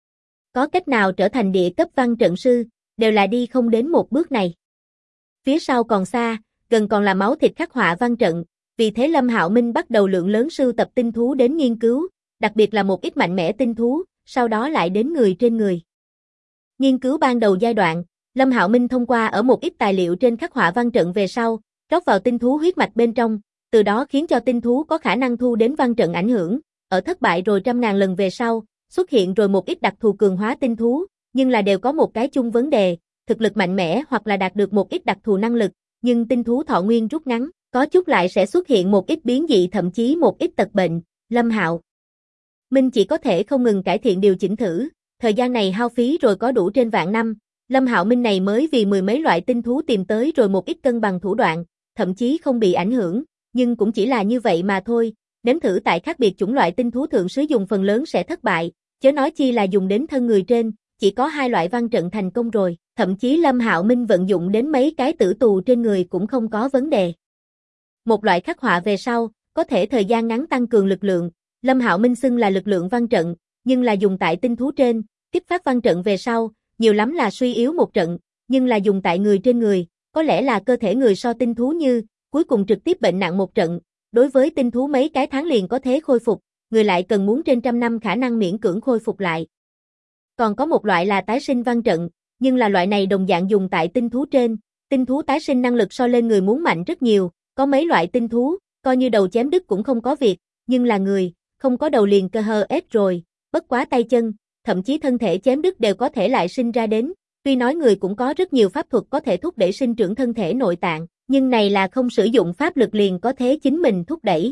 có cách nào trở thành địa cấp văn trận sư, đều là đi không đến một bước này. Phía sau còn xa, gần còn là máu thịt khắc họa văn trận, vì thế Lâm Hạo Minh bắt đầu lượng lớn sưu tập tinh thú đến nghiên cứu, đặc biệt là một ít mạnh mẽ tinh thú, sau đó lại đến người trên người. Nghiên cứu ban đầu giai đoạn, Lâm Hạo Minh thông qua ở một ít tài liệu trên khắc họa văn trận về sau, rót vào tinh thú huyết mạch bên trong, từ đó khiến cho tinh thú có khả năng thu đến văn trận ảnh hưởng, ở thất bại rồi trăm ngàn lần về sau, xuất hiện rồi một ít đặc thù cường hóa tinh thú, nhưng là đều có một cái chung vấn đề, thực lực mạnh mẽ hoặc là đạt được một ít đặc thù năng lực, nhưng tinh thú thọ nguyên rút ngắn, có chút lại sẽ xuất hiện một ít biến dị thậm chí một ít tật bệnh, Lâm Hạo Minh chỉ có thể không ngừng cải thiện điều chỉnh thử, thời gian này hao phí rồi có đủ trên vạn năm, Lâm Hạo Minh này mới vì mười mấy loại tinh thú tìm tới rồi một ít cân bằng thủ đoạn, thậm chí không bị ảnh hưởng, nhưng cũng chỉ là như vậy mà thôi, nếm thử tại khác biệt chủng loại tinh thú thượng sử dụng phần lớn sẽ thất bại, chớ nói chi là dùng đến thân người trên, chỉ có 2 loại văn trận thành công rồi, thậm chí Lâm Hạo Minh vận dụng đến mấy cái tử tù trên người cũng không có vấn đề. Một loại khắc họa về sau, có thể thời gian ngắn tăng cường lực lượng, Lâm Hạo Minh xưng là lực lượng văn trận, nhưng là dùng tại tinh thú trên, kích phát văn trận về sau, nhiều lắm là suy yếu một trận, nhưng là dùng tại người trên người, có lẽ là cơ thể người so tinh thú như, cuối cùng trực tiếp bệnh nặng một trận, đối với tinh thú mấy cái tháng liền có thể khôi phục, người lại cần muốn trên trăm năm khả năng miễn cưỡng khôi phục lại. Còn có một loại là tái sinh văn trận, nhưng là loại này đồng dạng dùng tại tinh thú trên, tinh thú tái sinh năng lực so lên người muốn mạnh rất nhiều, có mấy loại tinh thú, coi như đầu chém đứt cũng không có việc, nhưng là người, không có đầu liền cơ hơ ết rồi, bất quá tay chân, thậm chí thân thể chém đứt đều có thể lại sinh ra đến. Tuy nói người cũng có rất nhiều pháp thuật có thể thúc đẩy sinh trưởng thân thể nội tạng, nhưng này là không sử dụng pháp lực liền có thể chính mình thúc đẩy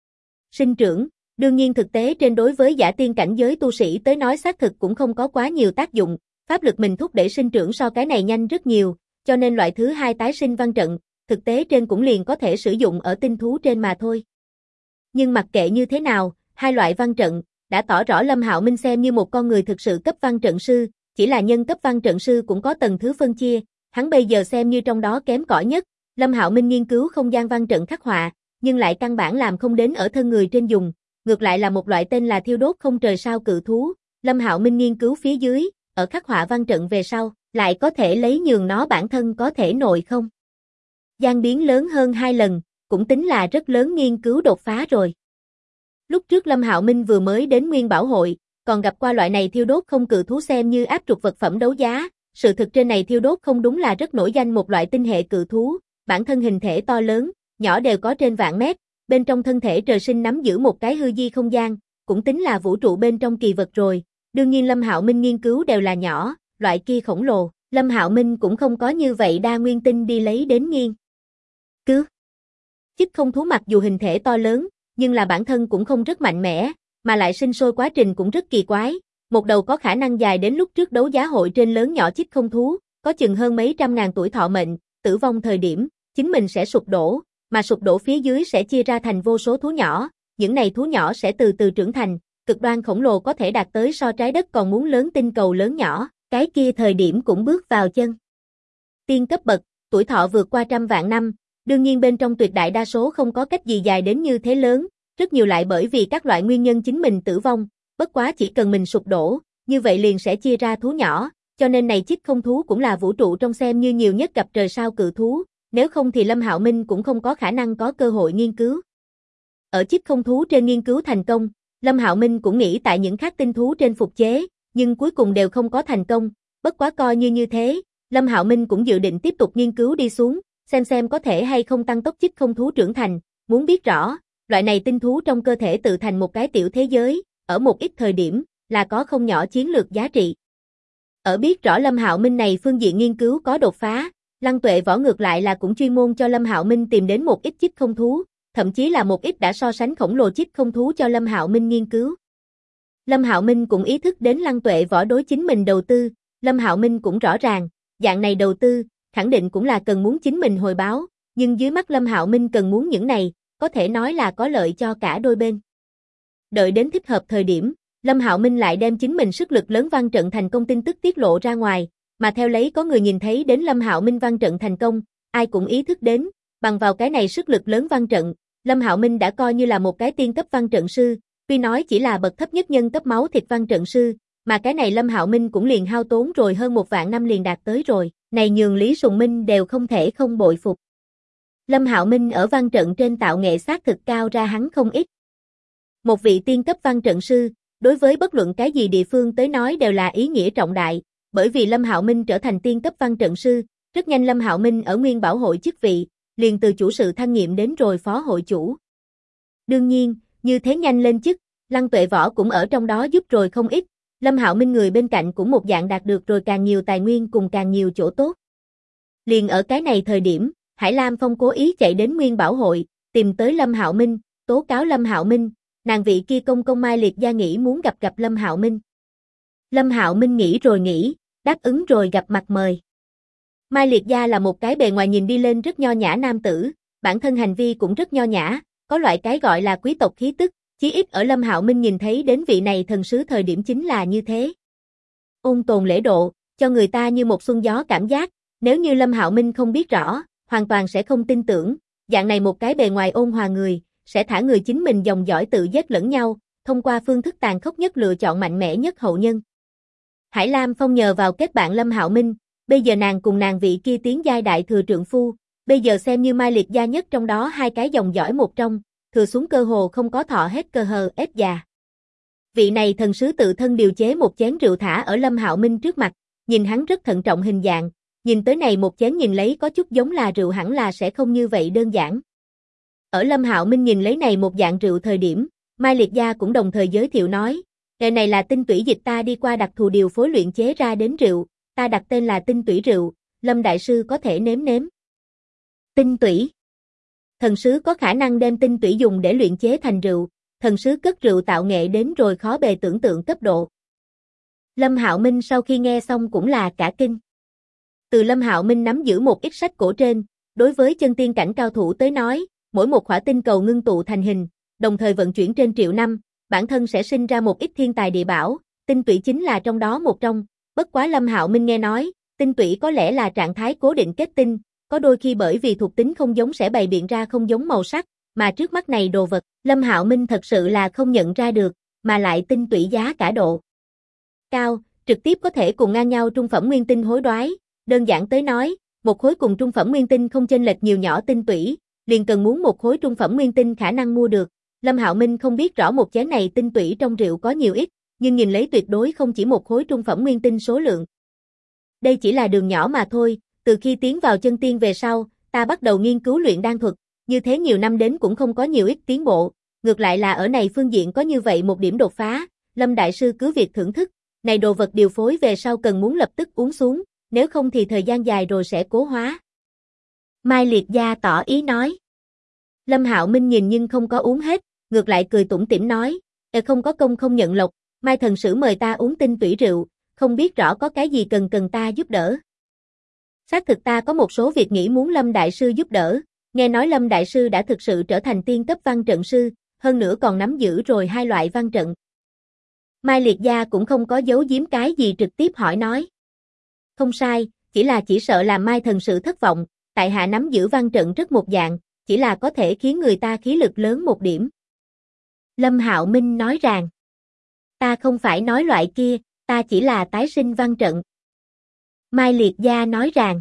sinh trưởng. Đương nhiên thực tế trên đối với giả tiên cảnh giới tu sĩ tới nói xác thực cũng không có quá nhiều tác dụng, pháp lực mình thúc đẩy sinh trưởng so cái này nhanh rất nhiều, cho nên loại thứ hai tái sinh văn trận, thực tế trên cũng liền có thể sử dụng ở tinh thú trên mà thôi. Nhưng mặc kệ như thế nào, hai loại văn trận đã tỏ rõ Lâm Hạo Minh xem như một con người thực sự cấp văn trận sư, chỉ là nhân cấp văn trận sư cũng có tầng thứ phân chia, hắn bây giờ xem như trong đó kém cỏi nhất. Lâm Hạo Minh nghiên cứu không gian văn trận khắc họa, nhưng lại căn bản làm không đến ở thân người trên dùng, ngược lại là một loại tên là thiêu đốt không trời sao cự thú. Lâm Hạo Minh nghiên cứu phía dưới, ở khắc họa văn trận về sau, lại có thể lấy nhường nó bản thân có thể nội không gian biến lớn hơn 2 lần, cũng tính là rất lớn nghiên cứu đột phá rồi. Lúc trước Lâm Hạo Minh vừa mới đến Nguyên Bảo hội, còn gặp qua loại này thiêu đốt không cự thú xem như áp trục vật phẩm đấu giá, sự thực trên này thiêu đốt không đúng là rất nổi danh một loại tinh hệ cự thú, bản thân hình thể to lớn, nhỏ đều có trên vạn mét, bên trong thân thể trời sinh nắm giữ một cái hư di không gian, cũng tính là vũ trụ bên trong kỳ vật rồi. Đương nhiên Lâm Hạo Minh nghiên cứu đều là nhỏ, loại kia khổng lồ, Lâm Hạo Minh cũng không có như vậy đa nguyên tinh đi lấy đến nghiên cứu. Chích không thú mặc dù hình thể to lớn, nhưng là bản thân cũng không rất mạnh mẽ, mà lại sinh sôi quá trình cũng rất kỳ quái. Một đầu có khả năng dài đến lúc trước đấu giá hội trên lớn nhỏ chích không thú, có chừng hơn mấy trăm ngàn tuổi thọ mệnh, tử vong thời điểm, chính mình sẽ sụp đổ, mà sụp đổ phía dưới sẽ chia ra thành vô số thú nhỏ, những này thú nhỏ sẽ từ từ trưởng thành, cực đoan khổng lồ có thể đạt tới so trái đất còn muốn lớn tinh cầu lớn nhỏ, cái kia thời điểm cũng bước vào chân tiên cấp bậc, tuổi thọ vượt qua 100 vạn năm, đương nhiên bên trong tuyệt đại đa số không có cách gì dài đến như thế lớn, rất nhiều lại bởi vì các loại nguyên nhân chính mình tử vong, bất quá chỉ cần mình sụp đổ, như vậy liền sẽ chia ra thú nhỏ, cho nên này chích không thú cũng là vũ trụ trong xem như nhiều nhất gặp trời sao cự thú, nếu không thì Lâm Hạo Minh cũng không có khả năng có cơ hội nghiên cứu. Ở chích không thú trên nghiên cứu thành công, Lâm Hạo Minh cũng nghĩ tại những khác tinh thú trên phục chế, nhưng cuối cùng đều không có thành công, bất quá coi như thế, Lâm Hạo Minh cũng dự định tiếp tục nghiên cứu đi xuống, xem có thể hay không tăng tốc chích không thú trưởng thành, muốn biết rõ, loại này tinh thú trong cơ thể tự thành một cái tiểu thế giới, ở một ít thời điểm, là có không nhỏ chiến lược giá trị. Ở biết rõ Lâm Hạo Minh này phương diện nghiên cứu có đột phá, Lăng Tuệ Võ ngược lại là cũng chuyên môn cho Lâm Hạo Minh tìm đến một ít chích không thú, thậm chí là một ít đã so sánh khổng lồ chích không thú cho Lâm Hạo Minh nghiên cứu. Lâm Hạo Minh cũng ý thức đến Lăng Tuệ Võ đối chính mình đầu tư, Lâm Hạo Minh cũng rõ ràng, dạng này đầu tư, khẳng định cũng là cần muốn chính mình hồi báo, nhưng dưới mắt Lâm Hạo Minh cần muốn những này, có thể nói là có lợi cho cả đôi bên. Đợi đến thích hợp thời điểm, Lâm Hạo Minh lại đem chính mình sức lực lớn văn trận thành công tin tức tiết lộ ra ngoài, mà theo lấy có người nhìn thấy đến Lâm Hạo Minh văn trận thành công, ai cũng ý thức đến, bằng vào cái này sức lực lớn văn trận, Lâm Hạo Minh đã coi như là một cái tiên cấp văn trận sư, tuy nói chỉ là bậc thấp nhất nhân cấp máu thịt văn trận sư, mà cái này Lâm Hạo Minh cũng liền hao tốn rồi hơn 1 vạn năm liền đạt tới rồi, này nhường Lý Sùng Minh đều không thể không bội phục. Lâm Hạo Minh ở văn trận trên tạo nghệ xác thực cao ra hắn không ít. Một vị tiên cấp văn trận sư, đối với bất luận cái gì địa phương tới nói đều là ý nghĩa trọng đại, bởi vì Lâm Hạo Minh trở thành tiên cấp văn trận sư, rất nhanh Lâm Hạo Minh ở Nguyên Bảo hội chức vị, liền từ chủ sự thăng nhiệm đến rồi phó hội chủ. Đương nhiên, như thế nhanh lên chức, Lăng Tuệ Võ cũng ở trong đó giúp rồi không ít, Lâm Hạo Minh người bên cạnh cũng một dạng đạt được rồi càng nhiều tài nguyên cùng càng nhiều chỗ tốt. Liền ở cái này thời điểm, Hải Lam Phong cố ý chạy đến Nguyên Bảo hội, tìm tới Lâm Hạo Minh, tố cáo Lâm Hạo Minh, nàng vị kia công công Mai Liệt Gia nghĩ muốn gặp Lâm Hạo Minh. Lâm Hạo Minh nghĩ rồi nghĩ, đáp ứng rồi gặp mặt mời. Mai Liệt Gia là một cái bề ngoài nhìn đi lên rất nho nhã nam tử, bản thân hành vi cũng rất nho nhã, có loại cái gọi là quý tộc khí tức, chí ít ở Lâm Hạo Minh nhìn thấy đến vị này thần sứ thời điểm chính là như thế. Ôn tồn lễ độ, cho người ta như một xuân gió cảm giác, nếu như Lâm Hạo Minh không biết rõ, hoàn toàn sẽ không tin tưởng, dạng này một cái bề ngoài ôn hòa người, sẽ thả người chính mình dòng dõi tự giết lẫn nhau, thông qua phương thức tàn khốc nhất lựa chọn mạnh mẽ nhất hậu nhân. Hải Lam Phong nhờ vào kết bạn Lâm Hạo Minh, bây giờ nàng cùng nàng vị kia tiến giai đại thừa trượng phu, bây giờ xem như Mai Liệt Gia nhất trong đó hai cái dòng dõi một trong, thừa xuống cơ hồ không có thọ hết cơ hờ ép già. Vị này thần sứ tự thân điều chế một chén rượu thả ở Lâm Hạo Minh trước mặt, nhìn hắn rất thận trọng hình dạng, nhìn tới này một chén nhìn lấy có chút giống là rượu hẳn là sẽ không như vậy đơn giản. Ở Lâm Hạo Minh nhìn lấy này một dạng rượu thời điểm, Mai Liệt Gia cũng đồng thời giới thiệu nói, Nghề này là tinh tủy dịch ta đi qua đặc thù điều phối luyện chế ra đến rượu, ta đặt tên là tinh tủy rượu, Lâm đại sư có thể nếm nếm. Tinh tủy. Thần sứ có khả năng đem tinh tủy dùng để luyện chế thành rượu, thần sứ cất rượu tạo nghệ đến rồi khó bề tưởng tượng cấp độ. Lâm Hạo Minh sau khi nghe xong cũng là cả kinh. Từ Lâm Hạo Minh nắm giữ một ít sách cổ trên, đối với chân tiên cảnh cao thủ tới nói, mỗi một khỏa tinh cầu ngưng tụ thành hình, đồng thời vận chuyển trên triệu năm, bản thân sẽ sinh ra một ít thiên tài địa bảo, tinh tủy chính là trong đó một trong, bất quá Lâm Hạo Minh nghe nói, tinh tủy có lẽ là trạng thái cố định kết tinh, có đôi khi bởi vì thuộc tính không giống sẽ bày biện ra không giống màu sắc, mà trước mắt này đồ vật, Lâm Hạo Minh thật sự là không nhận ra được, mà lại tinh tủy giá cả độ cao, trực tiếp có thể cùng ngang nhau trung phẩm nguyên tinh hối đoái, đơn giản tới nói, một khối cùng trung phẩm nguyên tinh không chênh lệch nhiều nhỏ tinh tủy, liền cần muốn một khối trung phẩm nguyên tinh khả năng mua được. Lâm Hạo Minh không biết rõ một chén này tinh tủy trong rượu có nhiều ít, nhưng nhìn lấy tuyệt đối không chỉ một khối trung phẩm nguyên tinh số lượng. Đây chỉ là đường nhỏ mà thôi, từ khi tiến vào chân tiên về sau, ta bắt đầu nghiên cứu luyện đan thuật, như thế nhiều năm đến cũng không có nhiều ít tiến bộ, ngược lại là ở này phương diện có như vậy một điểm đột phá, Lâm đại sư cứ việc thưởng thức, này đồ vật điều phối về sau cần muốn lập tức uống xuống, nếu không thì thời gian dài rồi sẽ cố hóa. Mai Liệt Gia tỏ ý nói. Lâm Hạo Minh nhìn nhưng không có uống hết, ngược lại cười tủm tỉm nói, không có công không nhận lộc, Mai thần sử mời ta uống tinh tủy rượu, không biết rõ có cái gì cần ta giúp đỡ. Xác thực ta có một số việc nghĩ muốn Lâm đại sư giúp đỡ, nghe nói Lâm đại sư đã thực sự trở thành tiên cấp văn trận sư, hơn nữa còn nắm giữ rồi 2 loại văn trận. Mai Liệt Gia cũng không có giấu giếm cái gì trực tiếp hỏi nói. Không sai, chỉ sợ làm Mai thần sự thất vọng, tại hạ nắm giữ văn trận rất một dạng, chỉ là có thể khiến người ta khí lực lớn một điểm. Lâm Hạo Minh nói rằng, ta không phải nói loại kia, ta chỉ là tái sinh văn trận. Mai Liệt Gia nói rằng,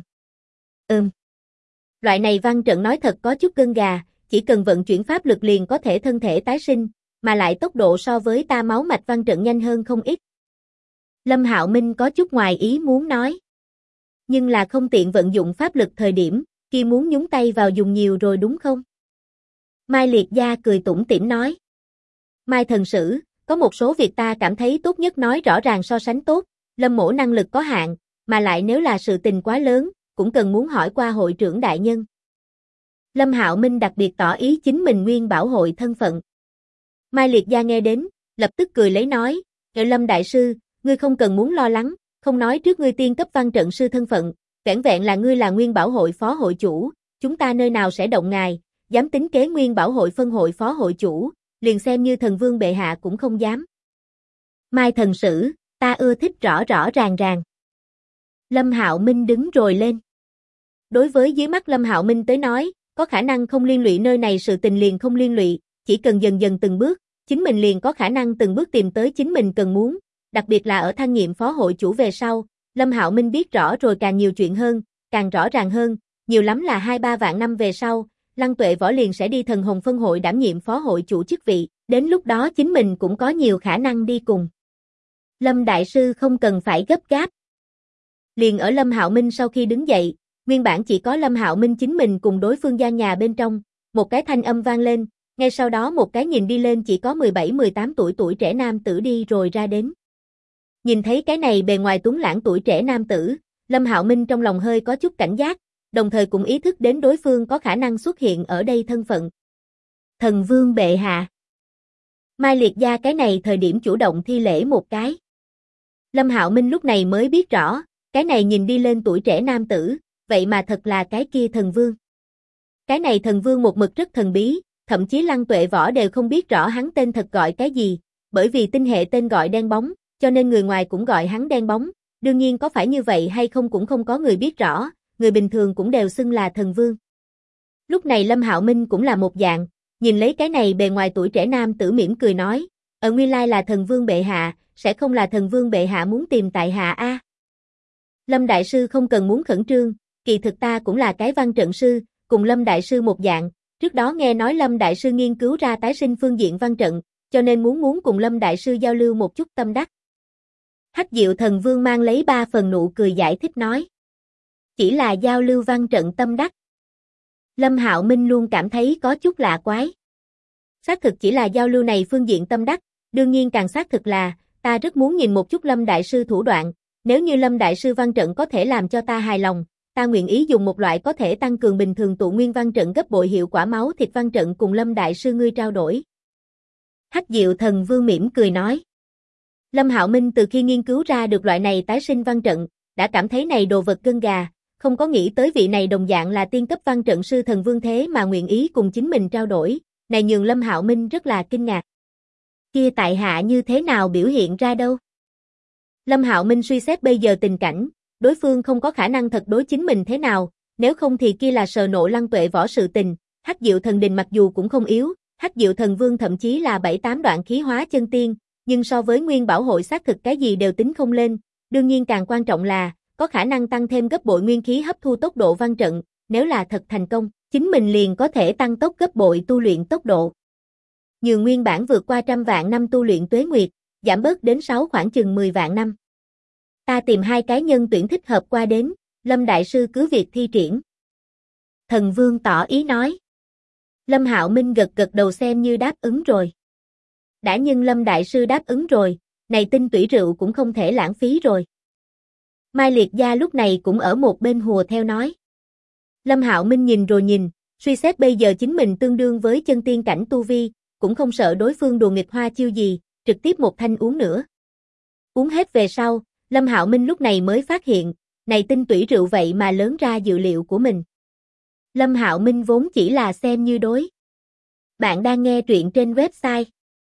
loại này văn trận nói thật có chút gân gà, chỉ cần vận chuyển pháp lực liền có thể thân thể tái sinh, mà lại tốc độ so với ta máu mạch văn trận nhanh hơn không ít. Lâm Hạo Minh có chút ngoài ý muốn nói. Nhưng là không tiện vận dụng pháp lực thời điểm, kia muốn nhúng tay vào dùng nhiều rồi đúng không? Mai Liệt Gia cười tủm tỉm nói. Mai thần sử, có một số việc ta cảm thấy tốt nhất nói rõ ràng so sánh tốt, Lâm mỗ năng lực có hạn, mà lại nếu là sự tình quá lớn, cũng cần muốn hỏi qua hội trưởng đại nhân. Lâm Hạo Minh đặc biệt tỏ ý chính mình nguyên bảo hội thân phận. Mai Liệt Gia nghe đến, lập tức cười lấy nói, Lâm đại sư, ngươi không cần muốn lo lắng, không nói trước ngươi tiên cấp văn trận sư thân phận, vẻn vẹn là ngươi là nguyên bảo hội phó hội chủ, chúng ta nơi nào sẽ động ngài, dám tính kế nguyên bảo hội phân hội phó hội chủ, liền xem như thần vương bệ hạ cũng không dám. Mai thần sử, ta ưa thích rõ rõ ràng ràng. Lâm Hạo Minh đứng rồi lên. Đối với dưới mắt Lâm Hạo Minh tới nói, có khả năng không liên lụy nơi này sự tình liền không liên lụy, chỉ cần dần dần từng bước, chính mình liền có khả năng từng bước tìm tới chính mình cần muốn, đặc biệt là ở thăng nhiệm phó hội chủ về sau, Lâm Hạo Minh biết rõ rồi càng nhiều chuyện hơn, càng rõ ràng hơn, nhiều lắm là 2-3 vạn năm về sau, Lăng Tuệ Võ liền sẽ đi Thần Hồn phân hội đảm nhiệm phó hội chủ chức vị, đến lúc đó chính mình cũng có nhiều khả năng đi cùng. Lâm đại sư không cần phải gấp gáp. Liền ở Lâm Hạo Minh sau khi đứng dậy, nguyên bản chỉ có Lâm Hạo Minh chính mình cùng đối phương gian nhà bên trong, một cái thanh âm vang lên, ngay sau đó một cái nhìn đi lên chỉ có 17-18 tuổi trẻ nam tử đi rồi ra đến. Nhìn thấy cái này bề ngoài tuấn lãng tuổi trẻ nam tử, Lâm Hạo Minh trong lòng hơi có chút cảnh giác, đồng thời cũng ý thức đến đối phương có khả năng xuất hiện ở đây thân phận. Thần vương bệ hạ. Mai Liệt Gia cái này thời điểm chủ động thi lễ một cái. Lâm Hạo Minh lúc này mới biết rõ, cái này nhìn đi lên tuổi trẻ nam tử, vậy mà thật là cái kia thần vương. Cái này thần vương một mực rất thần bí, thậm chí Lăng Tuệ Võ đều không biết rõ hắn tên thật gọi cái gì, bởi vì tinh hệ tên gọi đen bóng, cho nên người ngoài cũng gọi hắn đen bóng, đương nhiên có phải như vậy hay không cũng không có người biết rõ, người bình thường cũng đều xưng là thần vương. Lúc này Lâm Hạo Minh cũng là một dạng, nhìn lấy cái này bề ngoài tuổi trẻ nam tử mỉm cười nói, ở nguyên lai là thần vương bệ hạ, sẽ không là thần vương bệ hạ muốn tìm tại hạ a? Lâm đại sư không cần muốn khẩn trương, kỳ thực ta cũng là cái văn trận sư, cùng Lâm đại sư một dạng, trước đó nghe nói Lâm đại sư nghiên cứu ra tái sinh phương diện văn trận, cho nên muốn cùng Lâm đại sư giao lưu một chút tâm đắc. Hắc Diệu thần vương mang lấy 3 phần nụ cười giải thích nói, chỉ là giao lưu văn trận tâm đắc. Lâm Hạo Minh luôn cảm thấy có chút lạ quái. Xác thực chỉ là giao lưu này phương diện tâm đắc, đương nhiên càng xác thực là, ta rất muốn nhìn một chút Lâm Đại Sư thủ đoạn, nếu như Lâm Đại Sư văn trận có thể làm cho ta hài lòng, ta nguyện ý dùng một loại có thể tăng cường bình thường tụ nguyên văn trận gấp bội hiệu quả máu thịt văn trận cùng Lâm Đại Sư ngươi trao đổi. Hắc Diệu Thần Vương mỉm cười nói. Lâm Hạo Minh từ khi nghiên cứu ra được loại này tái sinh văn trận, đã cảm thấy này đồ vật gân gà, không có nghĩ tới vị này đồng dạng là tiên cấp văn trận sư thần vương thế mà nguyện ý cùng chính mình trao đổi, này nhường Lâm Hạo Minh rất là kinh ngạc. Kia tại hạ như thế nào biểu hiện ra đâu? Lâm Hạo Minh suy xét bây giờ tình cảnh, đối phương không có khả năng thật đối chính mình thế nào, nếu không thì kia là sờ nộ lăng tuệ võ sự tình, Hắc Diệu Thần Đình mặc dù cũng không yếu, Hắc Diệu Thần Vương thậm chí là 7-8 đoạn khí hóa chân tiên, nhưng so với Nguyên Bảo hội xác thực cái gì đều tính không lên, đương nhiên càng quan trọng là có khả năng tăng thêm gấp bội nguyên khí hấp thu tốc độ văn trận, nếu là thật thành công, chính mình liền có thể tăng tốc gấp bội tu luyện tốc độ. Nhường nguyên bản vượt qua 100 vạn năm tu luyện tuế nguyệt, giảm bớt đến 6 khoảng chừng 10 vạn năm. Ta tìm 2 cái nhân tuyển thích hợp qua đến, Lâm Đại Sư cứ việc thi triển. Thần Vương tỏ ý nói. Lâm Hạo Minh gật gật đầu xem như đáp ứng rồi. Đã nhưng Lâm Đại Sư đáp ứng rồi, này tinh tủy rượu cũng không thể lãng phí rồi. Mai Liệt Gia lúc này cũng ở một bên hùa theo nói. Lâm Hạo Minh nhìn rồi nhìn, suy xét bây giờ chính mình tương đương với chân tiên cảnh tu vi, cũng không sợ đối phương đùa nghịch hoa chiêu gì, trực tiếp một thanh uống nữa. Uống hết về sau, Lâm Hạo Minh lúc này mới phát hiện, này tinh tủy rượu vậy mà lớn ra dự liệu của mình. Lâm Hạo Minh vốn chỉ là xem như đối. Bạn đang nghe truyện trên website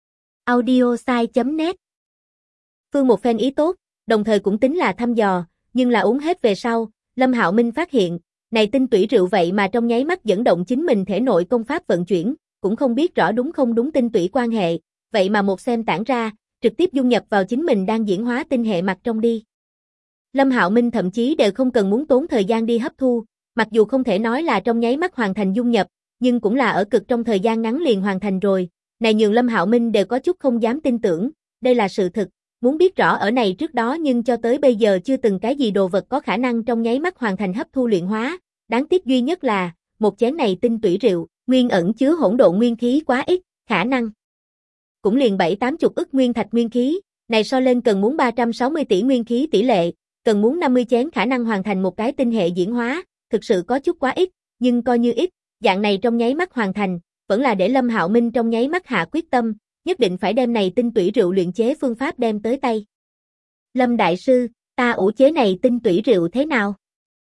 audiosai.net. Phương một phen ý tốt, đồng thời cũng tính là thăm dò, nhưng là uống hết về sau, Lâm Hạo Minh phát hiện, này tinh tủy rượu vậy mà trong nháy mắt dẫn động chính mình thể nội công pháp vận chuyển, cũng không biết rõ đúng không đúng tinh tủy quan hệ, vậy mà một xem tản ra, trực tiếp dung nhập vào chính mình đang diễn hóa tinh hệ mặt trong đi. Lâm Hạo Minh thậm chí đều không cần muốn tốn thời gian đi hấp thu, mặc dù không thể nói là trong nháy mắt hoàn thành dung nhập, nhưng cũng là ở cực trong thời gian ngắn liền hoàn thành rồi, này nhường Lâm Hạo Minh đều có chút không dám tin tưởng, đây là sự thực, muốn biết rõ ở này trước đó nhưng cho tới bây giờ chưa từng cái gì đồ vật có khả năng trong nháy mắt hoàn thành hấp thu luyện hóa, đáng tiếc duy nhất là, một chén này tinh tủy rượu, nguyên ẩn chứa hỗn độn nguyên khí quá ít, khả năng cũng liền 7-80 ức nguyên thạch nguyên khí, này so lên cần muốn 360 tỷ nguyên khí tỷ lệ, cần muốn 50 chén khả năng hoàn thành một cái tinh hệ diễn hóa, thực sự có chút quá ít, nhưng coi như ít, dạng này trong nháy mắt hoàn thành, vẫn là để Lâm Hạo Minh trong nháy mắt hạ quyết tâm, nhất định phải đem này tinh tủy rượu luyện chế phương pháp đem tới tay. Lâm Đại Sư, ta ủ chế này tinh tủy rượu thế nào?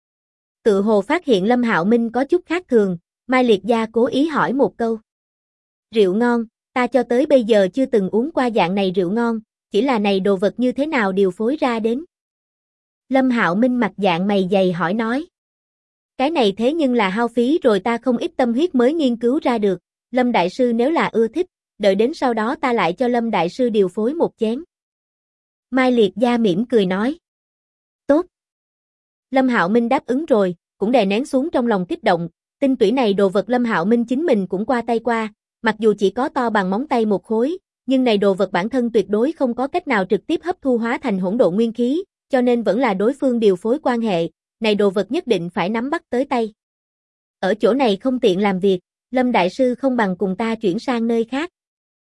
Tự hồ phát hiện Lâm Hạo Minh có chút khác thường, Mai Liệt Gia cố ý hỏi một câu. Rượu ngon, ta cho tới bây giờ chưa từng uống qua dạng này rượu ngon, chỉ là này đồ vật như thế nào điều phối ra đến. Lâm Hạo Minh mặt dạng mày dày hỏi nói. Cái này thế nhưng là hao phí rồi ta không ít tâm huyết mới nghiên cứu ra được, Lâm Đại Sư nếu là ưa thích, đợi đến sau đó ta lại cho Lâm Đại Sư điều phối một chén. Mai Liệt Gia mỉm cười nói. Tốt. Lâm Hạo Minh đáp ứng rồi, cũng đè nén xuống trong lòng kích động, tinh tủy này đồ vật Lâm Hạo Minh chính mình cũng qua tay qua, mặc dù chỉ có to bằng móng tay một khối, nhưng này đồ vật bản thân tuyệt đối không có cách nào trực tiếp hấp thu hóa thành hỗn độn nguyên khí, cho nên vẫn là đối phương điều phối quan hệ, này đồ vật nhất định phải nắm bắt tới tay. Ở chỗ này không tiện làm việc, Lâm Đại Sư không bằng cùng ta chuyển sang nơi khác.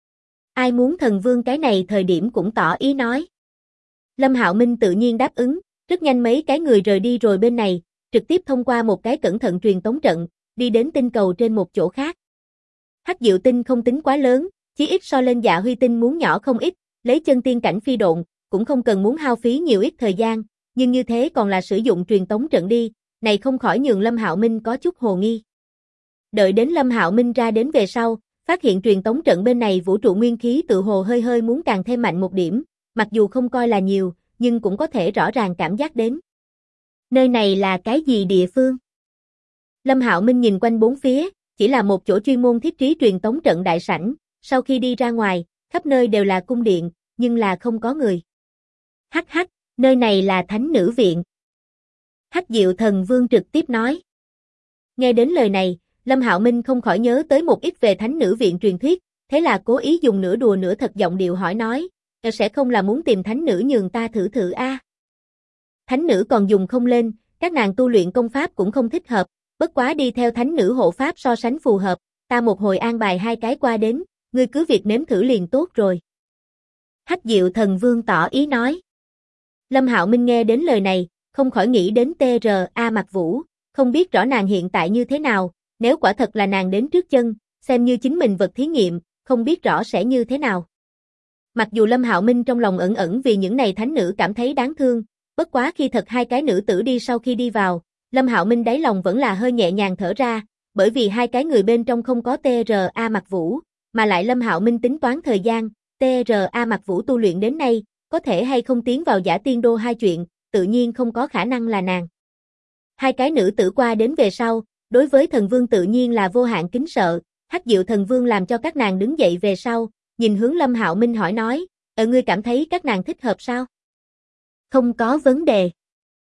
Ai muốn thần vương cái này thời điểm cũng tỏ ý nói. Lâm Hạo Minh tự nhiên đáp ứng, rất nhanh mấy cái người rời đi rồi bên này, trực tiếp thông qua một cái cẩn thận truyền tống trận, đi đến tinh cầu trên một chỗ khác. Hắc Diệu tinh không tính quá lớn, chí ít so lên Dạ Huy tinh muốn nhỏ không ít, lấy chân tiên cảnh phi độn, cũng không cần muốn hao phí nhiều ít thời gian, nhưng như thế còn là sử dụng truyền tống trận đi, này không khỏi nhường Lâm Hạo Minh có chút hồ nghi. Đợi đến Lâm Hạo Minh ra đến về sau, phát hiện truyền tống trận bên này vũ trụ nguyên khí tự hồ hơi hơi muốn càng thêm mạnh một điểm, mặc dù không coi là nhiều, nhưng cũng có thể rõ ràng cảm giác đến. Nơi này là cái gì địa phương? Lâm Hạo Minh nhìn quanh bốn phía, chỉ là một chỗ chuyên môn thiết trí truyền tống trận đại sảnh, sau khi đi ra ngoài, khắp nơi đều là cung điện, nhưng là không có người. Hắc hắc, nơi này là Thánh Nữ Viện. Hắc Diệu Thần Vương trực tiếp nói. Nghe đến lời này, Lâm Hạo Minh không khỏi nhớ tới một ít về Thánh Nữ Viện truyền thuyết, thế là cố ý dùng nửa đùa nửa thật giọng điệu hỏi nói, sẽ không là muốn tìm Thánh Nữ nhường ta thử thử a? Thánh Nữ còn dùng không lên, các nàng tu luyện công pháp cũng không thích hợp, bất quá đi theo Thánh Nữ hộ pháp so sánh phù hợp, ta một hồi an bài 2 cái qua đến, ngươi cứ việc nếm thử liền tốt rồi. Hách Diệu Thần Vương tỏ ý nói. Lâm Hạo Minh nghe đến lời này, không khỏi nghĩ đến TRA Mặc Vũ, không biết rõ nàng hiện tại như thế nào, nếu quả thật là nàng đến trước chân, xem như chính mình vật thí nghiệm, không biết rõ sẽ như thế nào. Mặc dù Lâm Hạo Minh trong lòng ẩn ẩn vì những này thánh nữ cảm thấy đáng thương, bất quá khi thật hai cái nữ tử đi sau khi đi vào, Lâm Hạo Minh đáy lòng vẫn là hơi nhẹ nhàng thở ra, bởi vì hai cái người bên trong không có TRA Mặc Vũ, mà lại Lâm Hạo Minh tính toán thời gian, TRA Mặc Vũ tu luyện đến nay, có thể hay không tiến vào giả tiên đô hai chuyện, tự nhiên không có khả năng là nàng. Hai cái nữ tử qua đến về sau, đối với thần vương tự nhiên là vô hạn kính sợ, Hách Diệu Thần Vương làm cho các nàng đứng dậy về sau, nhìn hướng Lâm Hạo Minh hỏi nói, ngươi cảm thấy các nàng thích hợp sao? Không có vấn đề.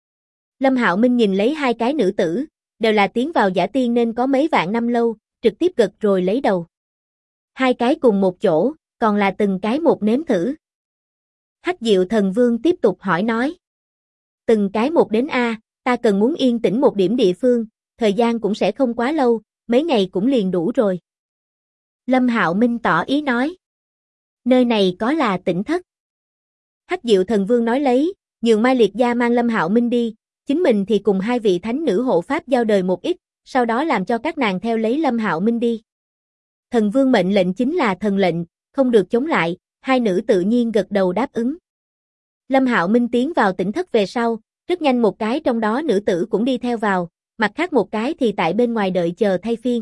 Lâm Hạo Minh nhìn lấy hai cái nữ tử, đều là tiến vào giả tiên nên có mấy vạn năm lâu, trực tiếp gật rồi lấy đầu. Hai cái cùng một chỗ, còn là từng cái một nếm thử. Hách Diệu Thần Vương tiếp tục hỏi nói. Từng cái một đến a, ta cần muốn yên tĩnh một điểm địa phương, thời gian cũng sẽ không quá lâu, mấy ngày cũng liền đủ rồi. Lâm Hạo Minh tỏ ý nói. Nơi này có là tỉnh thất. Hách Diệu Thần Vương nói lấy, nhường Mai Liệt Gia mang Lâm Hạo Minh đi, chính mình thì cùng hai vị thánh nữ hộ pháp giao đời một ít, sau đó làm cho các nàng theo lấy Lâm Hạo Minh đi. Thần Vương mệnh lệnh chính là thần lệnh, không được chống lại, hai nữ tự nhiên gật đầu đáp ứng. Lâm Hạo Minh tiến vào tỉnh thất về sau, rất nhanh một cái trong đó nữ tử cũng đi theo vào, mặt khác một cái thì tại bên ngoài đợi chờ thay phiên.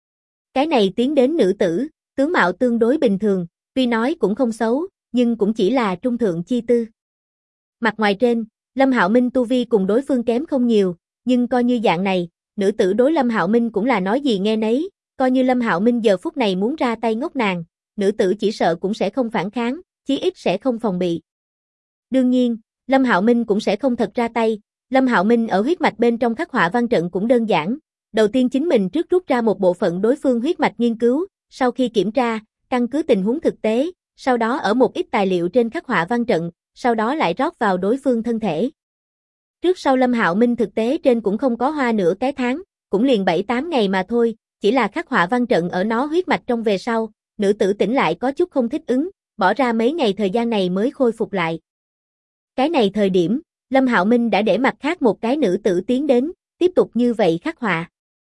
Cái này tiến đến nữ tử, tướng mạo tương đối bình thường, tuy nói cũng không xấu, nhưng cũng chỉ là trung thượng chi tư. Mặt ngoài trên, Lâm Hạo Minh tu vi cùng đối phương kém không nhiều, nhưng coi như dạng này, nữ tử đối Lâm Hạo Minh cũng là nói gì nghe nấy, coi như Lâm Hạo Minh giờ phút này muốn ra tay ngốc nàng, nữ tử chỉ sợ cũng sẽ không phản kháng, chí ít sẽ không phòng bị. Đương nhiên, Lâm Hạo Minh cũng sẽ không thật ra tay, Lâm Hạo Minh ở huyết mạch bên trong khắc họa văn trận cũng đơn giản, đầu tiên chính mình trước rút ra một bộ phận đối phương huyết mạch nghiên cứu, sau khi kiểm tra, căn cứ tình huống thực tế, sau đó ở một ít tài liệu trên khắc họa văn trận, sau đó lại rót vào đối phương thân thể. Trước sau Lâm Hạo Minh thực tế trên cũng không có hoa nửa cái tháng, cũng liền 7-8 ngày mà thôi, chỉ là khắc họa văn trận ở nó huyết mạch trong về sau, nữ tử tỉnh lại có chút không thích ứng, bỏ ra mấy ngày thời gian này mới khôi phục lại. Cái này thời điểm, Lâm Hạo Minh đã để mặt khác một cái nữ tử tiến đến, tiếp tục như vậy khắc họa.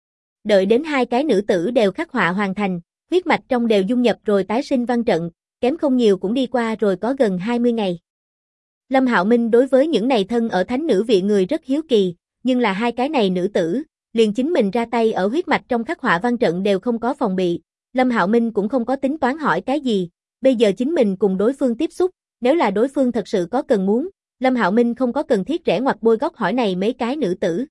Đợi đến hai cái nữ tử đều khắc họa hoàn thành, huyết mạch trong đều dung nhập rồi tái sinh văn trận, kém không nhiều cũng đi qua rồi có gần 20 ngày. Lâm Hạo Minh đối với những này thân ở thánh nữ viện người rất hiếu kỳ, nhưng là hai cái này nữ tử, liền chính mình ra tay ở huyết mạch trong khắc họa văn trận đều không có phòng bị, Lâm Hạo Minh cũng không có tính toán hỏi cái gì, bây giờ chính mình cùng đối phương tiếp xúc, nếu là đối phương thật sự có cần muốn, Lâm Hạo Minh không có cần thiết rẽ ngoặt bôi góc hỏi này mấy cái nữ tử.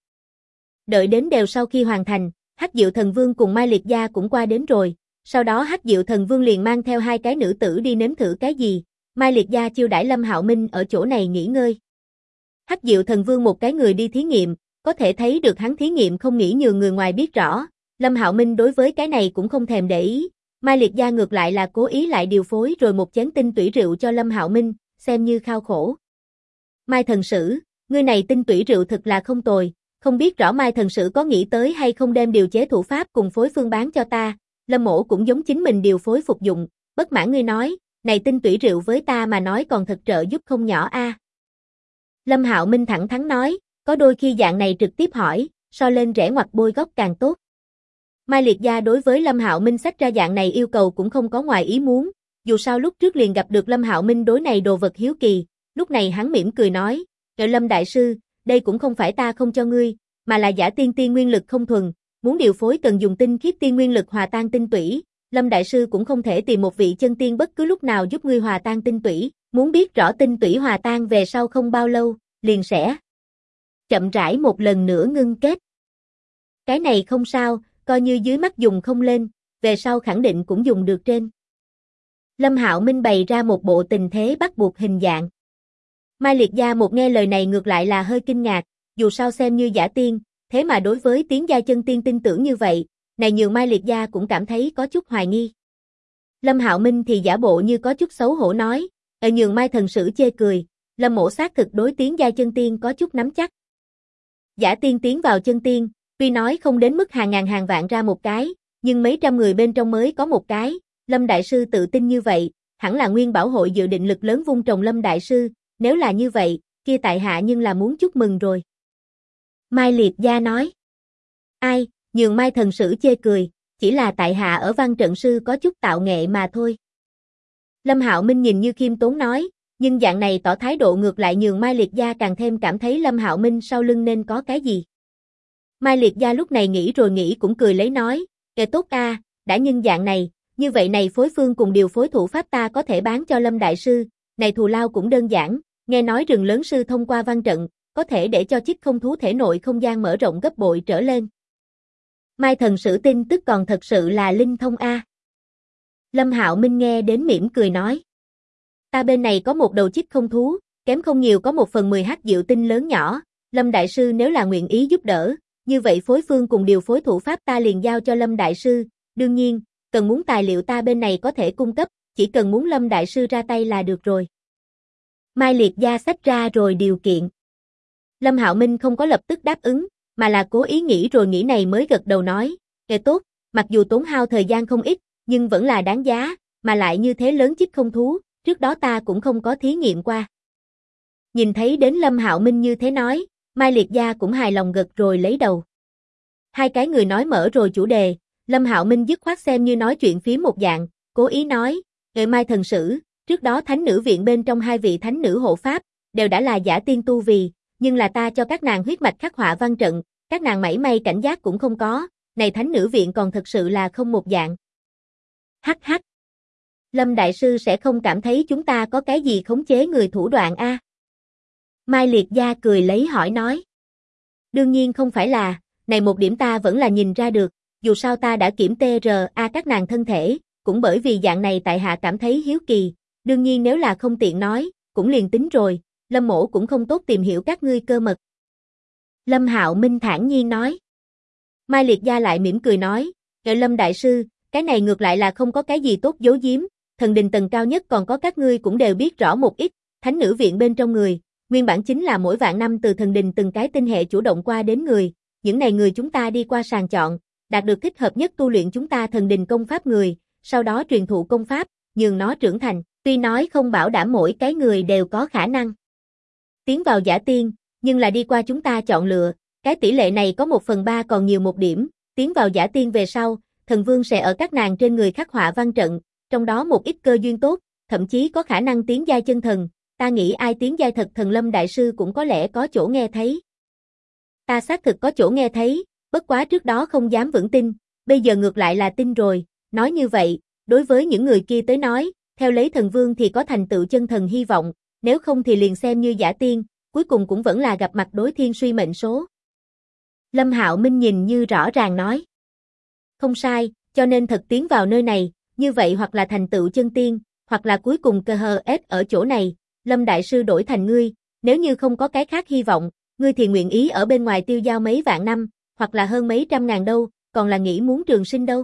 Đợi đến đều sau khi hoàn thành, Hách Diệu Thần Vương cùng Mai Liệt Gia cũng qua đến rồi, sau đó Hách Diệu Thần Vương liền mang theo hai cái nữ tử đi nếm thử cái gì, Mai Liệt Gia chiêu đãi Lâm Hạo Minh ở chỗ này nghỉ ngơi. Hách Diệu Thần Vương một cái người đi thí nghiệm, có thể thấy được hắn thí nghiệm không nghĩ nhường người ngoài biết rõ, Lâm Hạo Minh đối với cái này cũng không thèm để ý, Mai Liệt Gia ngược lại là cố ý lại điều phối rồi một chén tinh tủy rượu cho Lâm Hạo Minh, xem như khao khổ. Mai thần sử, ngươi này tinh tủy rượu thực là không tồi, không biết rõ Mai thần sử có nghĩ tới hay không đem điều chế thủ pháp cùng phối phương bán cho ta, Lâm mỗ cũng giống chính mình điều phối phục dụng, bất mãn ngươi nói, này tinh tủy rượu với ta mà nói còn thật trợ giúp không nhỏ a. Lâm Hạo Minh thẳng thắn nói, có đôi khi dạng này trực tiếp hỏi, so lên rẽ ngoặt bôi góc càng tốt. Mai Liệt Gia đối với Lâm Hạo Minh xách ra dạng này yêu cầu cũng không có ngoài ý muốn, dù sao lúc trước liền gặp được Lâm Hạo Minh đối này đồ vật hiếu kỳ, lúc này hắn mỉm cười nói, Lâm đại sư, đây cũng không phải ta không cho ngươi, mà là giả tiên tiên nguyên lực không thuần, muốn điều phối cần dùng tinh khiết tiên nguyên lực hòa tan tinh tủy, Lâm đại sư cũng không thể tìm một vị chân tiên bất cứ lúc nào giúp ngươi hòa tan tinh tủy, muốn biết rõ tinh tủy hòa tan về sau không bao lâu, liền sẽ chậm rãi một lần nữa ngưng kết. Cái này không sao, coi như dưới mắt dùng không lên, về sau khẳng định cũng dùng được trên. Lâm Hạo Minh bày ra một bộ tình thế bắt buộc hình dạng. Mai Liệt Gia một nghe lời này ngược lại là hơi kinh ngạc, dù sao xem như giả tiên, thế mà đối với tiến gia chân tiên tin tưởng như vậy, này nhường Mai Liệt Gia cũng cảm thấy có chút hoài nghi. Lâm Hạo Minh thì giả bộ như có chút xấu hổ nói, nhường Mai thần sử chê cười, Lâm mỗ xác thực đối tiến gia chân tiên có chút nắm chắc. Giả tiên tiến vào chân tiên, tuy nói không đến mức hàng ngàn hàng vạn ra một cái, nhưng mấy trăm người bên trong mới có một cái, Lâm đại sư tự tin như vậy, hẳn là Nguyên Bảo hội dự định lực lớn vung trồng Lâm đại sư, nếu là như vậy, kia tại hạ nhưng là muốn chúc mừng rồi. Mai Liệt Gia nói. Ai, nhường Mai thần sử chê cười, chỉ là tại hạ ở văn trận sư có chút tạo nghệ mà thôi. Lâm Hạo Minh nhìn như khiêm tốn nói, nhưng dạng này tỏ thái độ ngược lại nhường Mai Liệt Gia càng thêm cảm thấy Lâm Hạo Minh sau lưng nên có cái gì. Mai Liệt Gia lúc này nghĩ rồi nghĩ cũng cười lấy nói, kệ tốt a, đã nhân dạng này, như vậy này phối phương cùng điều phối thủ pháp ta có thể bán cho Lâm đại sư, này thù lao cũng đơn giản, nghe nói rừng lớn sư thông qua văn trận, có thể để cho chiếc không thú thể nội không gian mở rộng gấp bội trở lên. Mai thần sử tin tức còn thật sự là linh thông a. Lâm Hạo Minh nghe đến mỉm cười nói. Ta bên này có một đầu chích không thú, kém không nhiều có 1/10 hắc diệu tinh lớn nhỏ, Lâm đại sư nếu là nguyện ý giúp đỡ, như vậy phối phương cùng điều phối thủ pháp ta liền giao cho Lâm đại sư, đương nhiên, cần muốn tài liệu ta bên này có thể cung cấp, chỉ cần muốn Lâm đại sư ra tay là được rồi. Mai Liệt Gia xách ra rồi điều kiện. Lâm Hạo Minh không có lập tức đáp ứng, mà là cố ý nghĩ rồi nghĩ này mới gật đầu nói, kệ tốt, mặc dù tốn hao thời gian không ít, nhưng vẫn là đáng giá, mà lại như thế lớn chích không thú, trước đó ta cũng không có thí nghiệm qua. Nhìn thấy đến Lâm Hạo Minh như thế nói, Mai Liệt Gia cũng hài lòng gật rồi lấy đầu. Hai cái người nói mở rồi chủ đề, Lâm Hạo Minh dứt khoát xem như nói chuyện phía một dạng, cố ý nói, ngợi Mai thần sử, trước đó thánh nữ viện bên trong hai vị thánh nữ hộ pháp, đều đã là giả tiên tu vì, nhưng là ta cho các nàng huyết mạch khắc họa văn trận, các nàng mảy may cảnh giác cũng không có, này thánh nữ viện còn thật sự là không một dạng. Hắc hắc. Lâm đại sư sẽ không cảm thấy chúng ta có cái gì khống chế người thủ đoạn a? Mai Liệt Gia cười lấy hỏi nói. Đương nhiên không phải là, này một điểm ta vẫn là nhìn ra được, dù sao ta đã kiểm TRA các nàng thân thể, cũng bởi vì dạng này tại hạ cảm thấy hiếu kỳ, đương nhiên nếu là không tiện nói, cũng liền tính rồi, Lâm mỗ cũng không tốt tìm hiểu các ngươi cơ mật. Lâm Hạo Minh thản nhiên nói. Mai Liệt Gia lại mỉm cười nói, Lâm đại sư, cái này ngược lại là không có cái gì tốt giấu giếm, thần đình tầng cao nhất còn có các ngươi cũng đều biết rõ một ít, thánh nữ viện bên trong người, nguyên bản chính là mỗi vạn năm từ thần đình từng cái tinh hệ chủ động qua đến người, những này người chúng ta đi qua sàng chọn, đạt được thích hợp nhất tu luyện chúng ta thần đình công pháp người, sau đó truyền thụ công pháp, nhường nó trưởng thành, tuy nói không bảo đảm mỗi cái người đều có khả năng tiến vào giả tiên, nhưng là đi qua chúng ta chọn lựa, cái tỷ lệ này có 1/3 còn nhiều một điểm, tiến vào giả tiên về sau, thần vương sẽ ở các nàng trên người khắc họa văn trận, trong đó một ít cơ duyên tốt, thậm chí có khả năng tiến giai chân thần, ta nghĩ ai tiến giai thật thần Lâm đại sư cũng có lẽ có chỗ nghe thấy. Ta xác thực có chỗ nghe thấy, bất quá trước đó không dám vững tin, bây giờ ngược lại là tin rồi, nói như vậy, đối với những người kia tới nói, theo lấy thần vương thì có thành tựu chân thần hy vọng, nếu không thì liền xem như giả tiên, cuối cùng cũng vẫn là gặp mặt đối thiên suy mệnh số. Lâm Hạo Minh nhìn như rõ ràng nói. Không sai, cho nên thật tiến vào nơi này, như vậy hoặc là thành tựu chân tiên, hoặc là cuối cùng cơ hờ ép ở chỗ này, Lâm đại sư đổi thành ngươi, nếu như không có cái khác hy vọng, ngươi thì nguyện ý ở bên ngoài tiêu giao mấy vạn năm, hoặc là hơn mấy trăm ngàn đâu, còn là nghĩ muốn trường sinh đâu.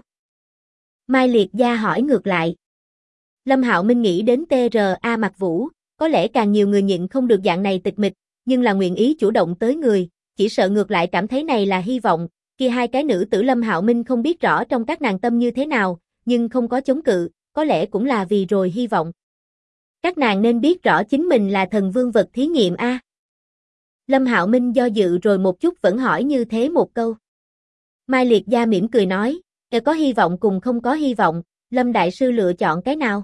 Mai Liệt Gia hỏi ngược lại. Lâm Hạo Minh nghĩ đến TRA Mặc Vũ, có lẽ càng nhiều người nhịn không được dạng này tịch mịch, nhưng là nguyện ý chủ động tới người, chỉ sợ ngược lại cảm thấy này là hy vọng, kia hai cái nữ tử Lâm Hạo Minh không biết rõ trong các nàng tâm như thế nào, nhưng không có chống cự, có lẽ cũng là vì rồi hy vọng. Các nàng nên biết rõ chính mình là thần vương vật thí nghiệm a. Lâm Hạo Minh do dự rồi một chút vẫn hỏi như thế một câu. Mai Liệt Gia mỉm cười nói, có hy vọng cùng không có hy vọng, Lâm đại sư lựa chọn cái nào?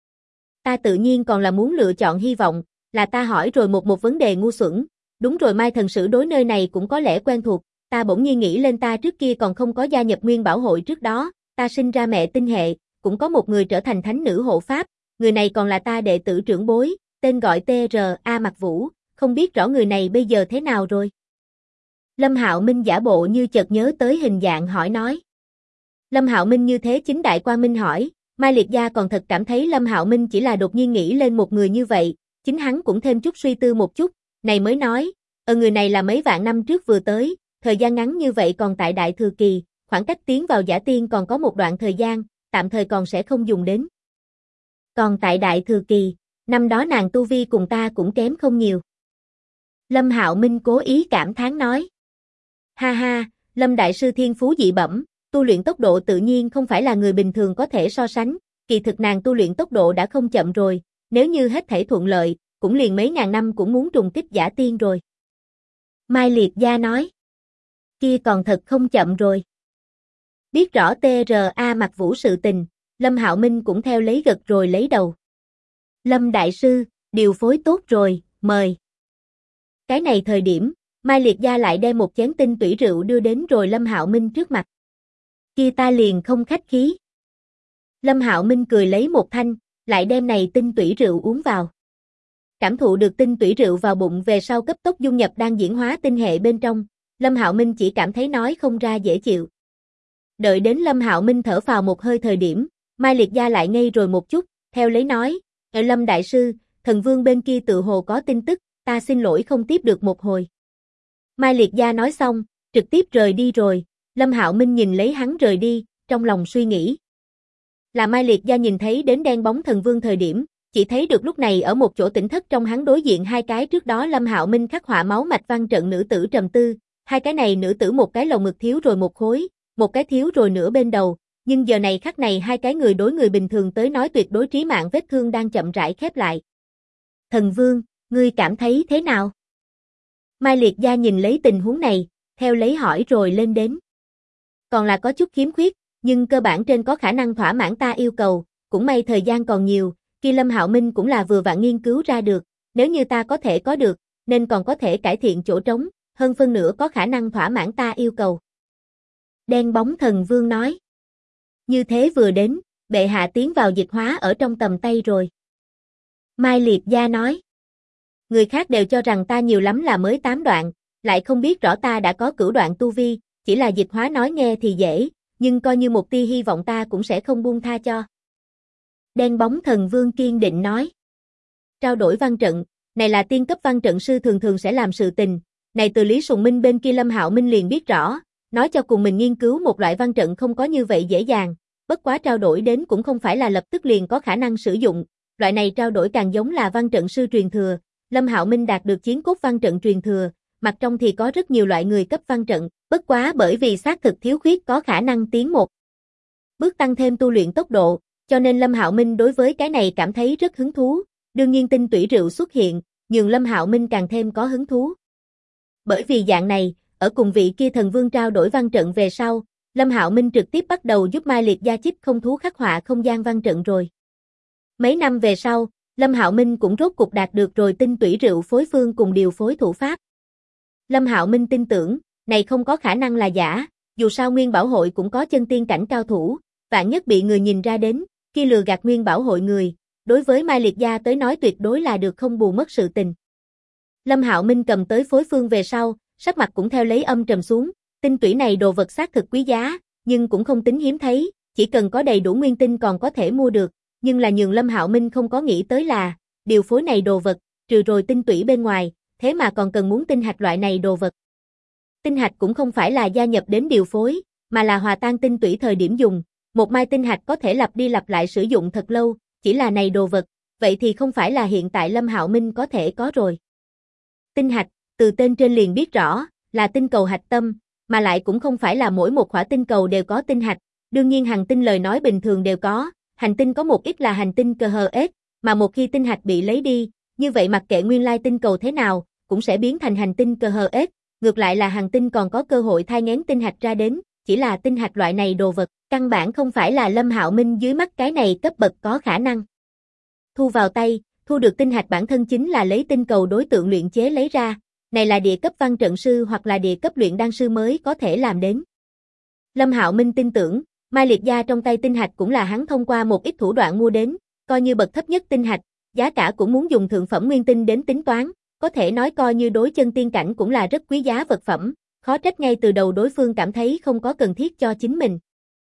Ta tự nhiên còn là muốn lựa chọn hy vọng, là ta hỏi rồi một vấn đề ngu xuẩn, đúng rồi Mai thần sử đối nơi này cũng có lẽ quen thuộc, ta bỗng nhiên nghĩ lên ta trước kia còn không có gia nhập Nguyên Bảo hội trước đó, ta sinh ra mẹ tinh hệ, cũng có một người trở thành thánh nữ hộ pháp, người này còn là ta đệ tử trưởng bối, tên gọi TRA Mặc Vũ, không biết rõ người này bây giờ thế nào rồi. Lâm Hạo Minh giả bộ như chợt nhớ tới hình dạng hỏi nói. Lâm Hạo Minh như thế chính đại qua minh hỏi, Mai Liệt Gia còn thật cảm thấy Lâm Hạo Minh chỉ là đột nhiên nghĩ lên một người như vậy, chính hắn cũng thêm chút suy tư một chút, này mới nói, người này là mấy vạn năm trước vừa tới, thời gian ngắn như vậy còn tại Đại Thừa Kỳ, khoảng cách tiến vào giả tiên còn có một đoạn thời gian, tạm thời còn sẽ không dùng đến. Còn tại Đại Thừa Kỳ, năm đó nàng tu vi cùng ta cũng kém không nhiều. Lâm Hạo Minh cố ý cảm thán nói. Ha ha, Lâm đại sư thiên phú dị bẩm, tu luyện tốc độ tự nhiên không phải là người bình thường có thể so sánh, kỳ thực nàng tu luyện tốc độ đã không chậm rồi, nếu như hết thảy thuận lợi, cũng liền mấy ngàn năm cũng muốn trùng kích giả tiên rồi. Mai Liệt Gia nói, kia còn thật không chậm rồi. Biết rõ TRA Mặc Vũ sự tình, Lâm Hạo Minh cũng theo lấy gật rồi lấy đầu. Lâm Đại Sư, điều phối tốt rồi, mời. Cái này thời điểm, Mai Liệt Gia lại đem một chén tinh tủy rượu đưa đến rồi Lâm Hạo Minh trước mặt. Kia ta liền không khách khí. Lâm Hạo Minh cười lấy một thanh, lại đem này tinh tủy rượu uống vào. Cảm thụ được tinh tủy rượu vào bụng về sau cấp tốc dung nhập đang diễn hóa tinh hệ bên trong, Lâm Hạo Minh chỉ cảm thấy nói không ra dễ chịu. Đợi đến Lâm Hạo Minh thở phào một hơi thời điểm, Mai Liệt Gia lại ngây rồi một chút, theo lấy nói, Lâm Đại Sư, thần vương bên kia tự hồ có tin tức, ta xin lỗi không tiếp được một hồi. Mai Liệt Gia nói xong, trực tiếp rời đi rồi, Lâm Hạo Minh nhìn lấy hắn rời đi, trong lòng suy nghĩ. Là Mai Liệt Gia nhìn thấy đến đen bóng thần vương thời điểm, chỉ thấy được lúc này ở một chỗ tỉnh thất trong hắn đối diện hai cái trước đó Lâm Hạo Minh khắc họa máu mạch văn trận nữ tử trầm tư, hai cái này nữ tử một cái lồng ngực thiếu rồi một khối, một cái thiếu rồi nửa bên đầu, nhưng giờ này khắc này hai cái người đối người bình thường tới nói tuyệt đối trí mạng vết thương đang chậm rãi khép lại. Thần vương, ngươi cảm thấy thế nào? Mai Liệt Gia nhìn lấy tình huống này, theo lấy hỏi rồi lên đến. Còn là có chút khiếm khuyết, nhưng cơ bản trên có khả năng thỏa mãn ta yêu cầu, cũng may thời gian còn nhiều, kia Lâm Hạo Minh cũng là vừa vặn nghiên cứu ra được, nếu như ta có thể có được, nên còn có thể cải thiện chỗ trống, hơn phân nửa có khả năng thỏa mãn ta yêu cầu. Đen bóng thần vương nói. Như thế vừa đến, bệ hạ tiến vào dịch hóa ở trong tầm tay rồi. Mai Liệt Gia nói. Người khác đều cho rằng ta nhiều lắm là mới 8 đoạn, lại không biết rõ ta đã có cửu đoạn tu vi, chỉ là dịch hóa nói nghe thì dễ, nhưng coi như một tia hy vọng ta cũng sẽ không buông tha cho. Đen bóng thần vương kiên định nói. Trao đổi văn trận, này là tiên cấp văn trận sư thường thường sẽ làm sự tình, này từ Lý Sùng Minh bên kia Lâm Hạo Minh liền biết rõ, nói cho cùng mình nghiên cứu một loại văn trận không có như vậy dễ dàng, bất quá trao đổi đến cũng không phải là lập tức liền có khả năng sử dụng, loại này trao đổi càng giống là văn trận sư truyền thừa, Lâm Hạo Minh đạt được chiến cốt văn trận truyền thừa, mặt trong thì có rất nhiều loại người cấp văn trận, bất quá bởi vì xác thực thiếu khuyết có khả năng tiến một bước tăng thêm tu luyện tốc độ, cho nên Lâm Hạo Minh đối với cái này cảm thấy rất hứng thú, đương nhiên tinh tủy rượu xuất hiện, nhường Lâm Hạo Minh càng thêm có hứng thú. Bởi vì dạng này, ở cùng vị kia thần vương trao đổi văn trận về sau, Lâm Hạo Minh trực tiếp bắt đầu giúp Mai Liệt Gia chích không thú khắc họa không gian văn trận rồi. Mấy năm về sau, Lâm Hạo Minh cũng rốt cục đạt được rồi tinh tủy rượu phối phương cùng điều phối thủ pháp. Lâm Hạo Minh tin tưởng, này không có khả năng là giả, dù sao Nguyên Bảo Hội cũng có chân tiên cảnh cao thủ, vạn nhất bị người nhìn ra đến, kia lừa gạt Nguyên Bảo Hội người, đối với Mai Liệt Gia tới nói tuyệt đối là được không bù mất sự tình. Lâm Hạo Minh cầm tới phối phương về sau, sắc mặt cũng theo lấy âm trầm xuống, tinh tủy này đồ vật xác thực quý giá, nhưng cũng không tính hiếm thấy, chỉ cần có đầy đủ nguyên tinh còn có thể mua được, nhưng là nhường Lâm Hạo Minh không có nghĩ tới là, điều phối này đồ vật, trừ rồi tinh tủy bên ngoài, thế mà còn cần muốn tinh hạch loại này đồ vật. Tinh hạch cũng không phải là gia nhập đến điều phối, mà là hòa tan tinh tủy thời điểm dùng, một mai tinh hạch có thể lặp đi lặp lại sử dụng thật lâu, chỉ là này đồ vật, vậy thì không phải là hiện tại Lâm Hạo Minh có thể có rồi. Tinh hạch, từ tên trên liền biết rõ, là tinh cầu hạch tâm, mà lại cũng không phải là mỗi một khỏa tinh cầu đều có tinh hạch, đương nhiên hành tinh lời nói bình thường đều có, hành tinh có một ít là hành tinh CHS, mà một khi tinh hạch bị lấy đi, như vậy mặc kệ nguyên lai tinh cầu thế nào, cũng sẽ biến thành hành tinh CHS, ngược lại là hành tinh còn có cơ hội thai nghén tinh hạch ra đến, chỉ là tinh hạch loại này đồ vật, căn bản không phải là Lâm Hạo Minh dưới mắt cái này cấp bậc có khả năng. Thu vào tay, thu được tinh hạch bản thân chính là lấy tinh cầu đối tượng luyện chế lấy ra, này là địa cấp văn trận sư hoặc là địa cấp luyện đan sư mới có thể làm đến. Lâm Hạo Minh tin tưởng, Mai Liệt Gia trong tay tinh hạch cũng là hắn thông qua một ít thủ đoạn mua đến, coi như bậc thấp nhất tinh hạch, giá cả cũng muốn dùng thượng phẩm nguyên tinh đến tính toán, có thể nói coi như đối chân tiên cảnh cũng là rất quý giá vật phẩm, khó trách ngay từ đầu đối phương cảm thấy không có cần thiết cho chính mình.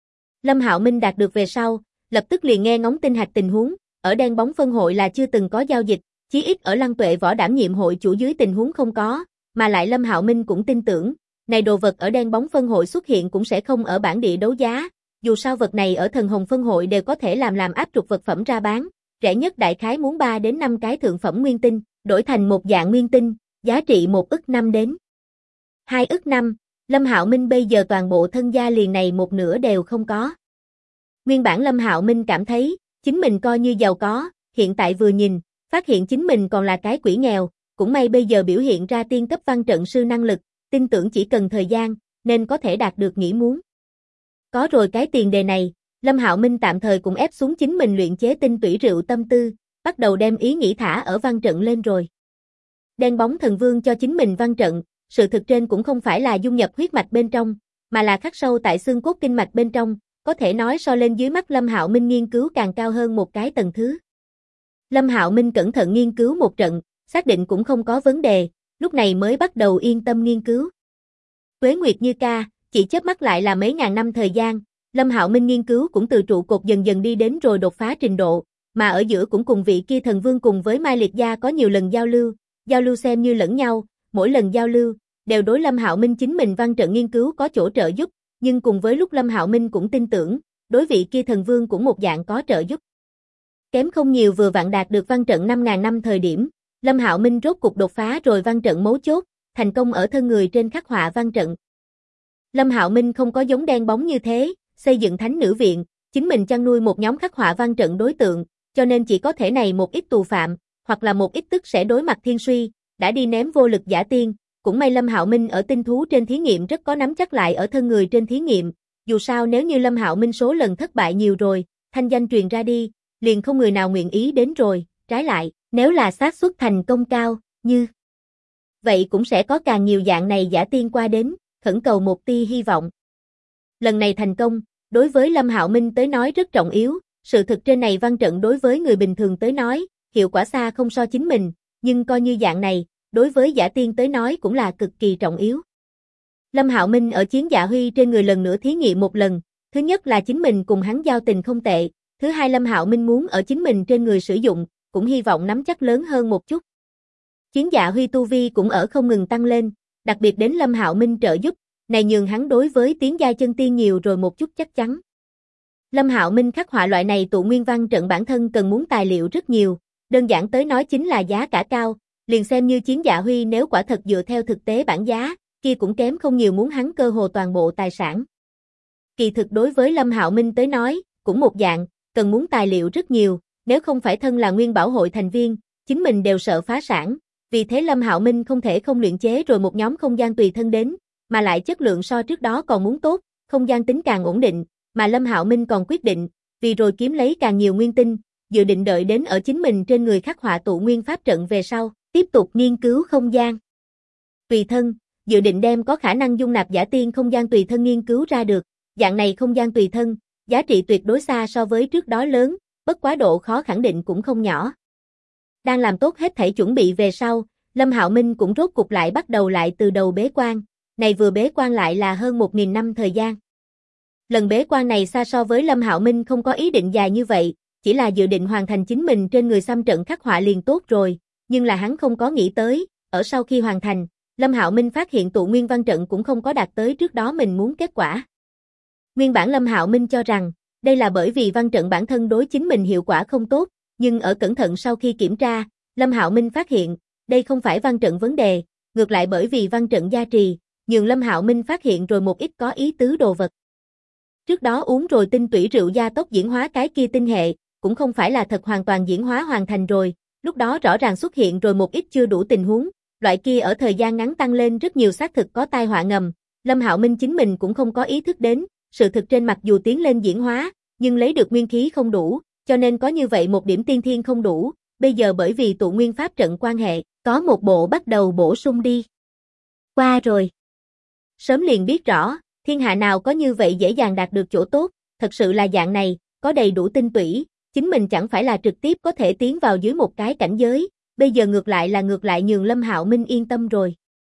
Lâm Hạo Minh đạt được về sau, lập tức liền nghe ngóng tinh hạch tình huống, ở đen bóng phân hội là chưa từng có giao dịch, chí ít ở Lăng Tuệ Võ đảm nhiệm hội chủ dưới tình huống không có, mà lại Lâm Hạo Minh cũng tin tưởng, này đồ vật ở đen bóng phân hội xuất hiện cũng sẽ không ở bản địa đấu giá, dù sao vật này ở Thần Hồng phân hội đều có thể làm áp trục vật phẩm ra bán, rẻ nhất đại khái muốn 3 đến 5 cái thượng phẩm nguyên tinh, đổi thành một dạng nguyên tinh, giá trị 1 ức 5 đến 2 ức 5, Lâm Hạo Minh bây giờ toàn bộ thân gia liền này một nửa đều không có. Nguyên bản Lâm Hạo Minh cảm thấy, Chính mình coi như giàu có, hiện tại vừa nhìn, phát hiện chính mình còn là cái quỷ nghèo, cũng may bây giờ biểu hiện ra tiên cấp văn trận sư năng lực, tin tưởng chỉ cần thời gian, nên có thể đạt được nghĩ muốn. Có rồi cái tiền đề này, Lâm Hạo Minh tạm thời cũng ép xuống chính mình luyện chế tinh tủy rượu tâm tư, bắt đầu đem ý nghĩ thả ở văn trận lên rồi. Đen bóng thần vương cho chính mình văn trận, sự thực trên cũng không phải là dung nhập huyết mạch bên trong, mà là khắc sâu tại xương cốt kinh mạch bên trong, có thể nói so lên dưới mắt Lâm Hạo Minh nghiên cứu càng cao hơn một cái tầng thứ. Lâm Hạo Minh cẩn thận nghiên cứu một trận, xác định cũng không có vấn đề, lúc này mới bắt đầu yên tâm nghiên cứu. Tuế Nguyệt như ca, chỉ chớp mắt lại là mấy ngàn năm thời gian, Lâm Hạo Minh nghiên cứu cũng từ trụ cột dần dần đi đến rồi đột phá trình độ, mà ở giữa cũng cùng vị kia thần vương cùng với Mai Liệt Gia có nhiều lần giao lưu xem như lẫn nhau, mỗi lần giao lưu đều đối Lâm Hạo Minh chính mình văn trận nghiên cứu có chỗ trợ giúp, nhưng cùng với lúc Lâm Hạo Minh cũng tin tưởng, đối vị kia thần vương cũng một dạng có trợ giúp. Kém không nhiều vừa vặn đạt được văn trận 5.000 năm thời điểm, Lâm Hạo Minh rốt cục đột phá rồi văn trận mấu chốt, thành công ở thân người trên khắc họa văn trận. Lâm Hạo Minh không có giống đen bóng như thế, xây dựng thánh nữ viện, chính mình chăn nuôi một nhóm khắc họa văn trận đối tượng, cho nên chỉ có thể này một ít tù phạm, hoặc là một ít tức sẽ đối mặt thiên suy, đã đi ném vô lực giả tiên, cũng may Lâm Hạo Minh ở tinh thú trên thí nghiệm rất có nắm chắc lại ở thân người trên thí nghiệm, dù sao nếu như Lâm Hạo Minh số lần thất bại nhiều rồi, thanh danh truyền ra đi, liền không người nào nguyện ý đến rồi, trái lại, nếu là xác suất thành công cao, như vậy cũng sẽ có càng nhiều dạng này giả tiên qua đến, khẩn cầu một tia hy vọng. Lần này thành công, đối với Lâm Hạo Minh tới nói rất trọng yếu, sự thực trên này văn trận đối với người bình thường tới nói, hiệu quả xa không so chính mình, nhưng coi như dạng này, đối với giả tiên tới nói cũng là cực kỳ trọng yếu. Lâm Hạo Minh ở chiến dạ huy trên người lần nữa thí nghiệm một lần, thứ nhất là chính mình cùng hắn giao tình không tệ, thứ hai Lâm Hạo Minh muốn ở chính mình trên người sử dụng, cũng hy vọng nắm chắc lớn hơn một chút. Chiến dạ huy tu vi cũng ở không ngừng tăng lên, đặc biệt đến Lâm Hạo Minh trợ giúp, này nhường hắn đối với tiến giai chân tiên nhiều rồi một chút chắc chắn. Lâm Hạo Minh khắc họa loại này tụ nguyên văn trận bản thân cần muốn tài liệu rất nhiều, đơn giản tới nói chính là giá cả cao, liền xem như chiến dạ huy nếu quả thật dựa theo thực tế bản giá, kia cũng kém không nhiều muốn hắn cơ hồ toàn bộ tài sản. Kỳ thực đối với Lâm Hạo Minh tới nói, cũng một dạng, cần muốn tài liệu rất nhiều, nếu không phải thân là nguyên bảo hội thành viên, chính mình đều sợ phá sản, vì thế Lâm Hạo Minh không thể không luyện chế rồi một nhóm không gian tùy thân đến, mà lại chất lượng so trước đó còn muốn tốt, không gian tính càng ổn định, mà Lâm Hạo Minh còn quyết định, vì rồi kiếm lấy càng nhiều nguyên tinh, dự định đợi đến ở chính mình trên người khắc họa tụ nguyên pháp trận về sau, tiếp tục nghiên cứu không gian tùy thân, dự định đem có khả năng dung nạp giả tiên không gian tùy thân nghiên cứu ra được, dạng này không gian tùy thân, giá trị tuyệt đối xa so với trước đó lớn, bất quá độ khó khẳng định cũng không nhỏ. Đang làm tốt hết thảy chuẩn bị về sau, Lâm Hạo Minh cũng rốt cục lại bắt đầu lại từ đầu bế quan, này vừa bế quan lại là hơn 1.000 năm thời gian. Lần bế quan này xa so với Lâm Hạo Minh không có ý định dài như vậy, chỉ là dự định hoàn thành chính mình trên người xăm trận khắc họa liền tốt rồi, nhưng là hắn không có nghĩ tới, ở sau khi hoàn thành, Lâm Hạo Minh phát hiện tụ nguyên văn trận cũng không có đạt tới trước đó mình muốn kết quả. Nguyên bản Lâm Hạo Minh cho rằng, đây là bởi vì văn trận bản thân đối chính mình hiệu quả không tốt, nhưng ở cẩn thận sau khi kiểm tra, Lâm Hạo Minh phát hiện, đây không phải văn trận vấn đề, ngược lại bởi vì văn trận gia trì, nhường Lâm Hạo Minh phát hiện rồi một ít có ý tứ đồ vật. Trước đó uống rồi tinh tủy rượu gia tốc diễn hóa cái kia tinh hệ, cũng không phải là thật hoàn toàn diễn hóa hoàn thành rồi, lúc đó rõ ràng xuất hiện rồi một ít chưa đủ tình huống, loại kia ở thời gian ngắn tăng lên rất nhiều xác thực có tai họa ngầm, Lâm Hạo Minh chính mình cũng không có ý thức đến, sự thực trên mặc dù tiến lên diễn hóa, nhưng lấy được nguyên khí không đủ, cho nên có như vậy một điểm tiên thiên không đủ, bây giờ bởi vì tụ nguyên pháp trận quan hệ, có một bộ bắt đầu bổ sung đi. Qua rồi. Sớm liền biết rõ, thiên hạ nào có như vậy dễ dàng đạt được chỗ tốt, thật sự là dạng này, có đầy đủ tinh tủy, chính mình chẳng phải là trực tiếp có thể tiến vào dưới một cái cảnh giới, bây giờ ngược lại nhường Lâm Hạo Minh yên tâm rồi.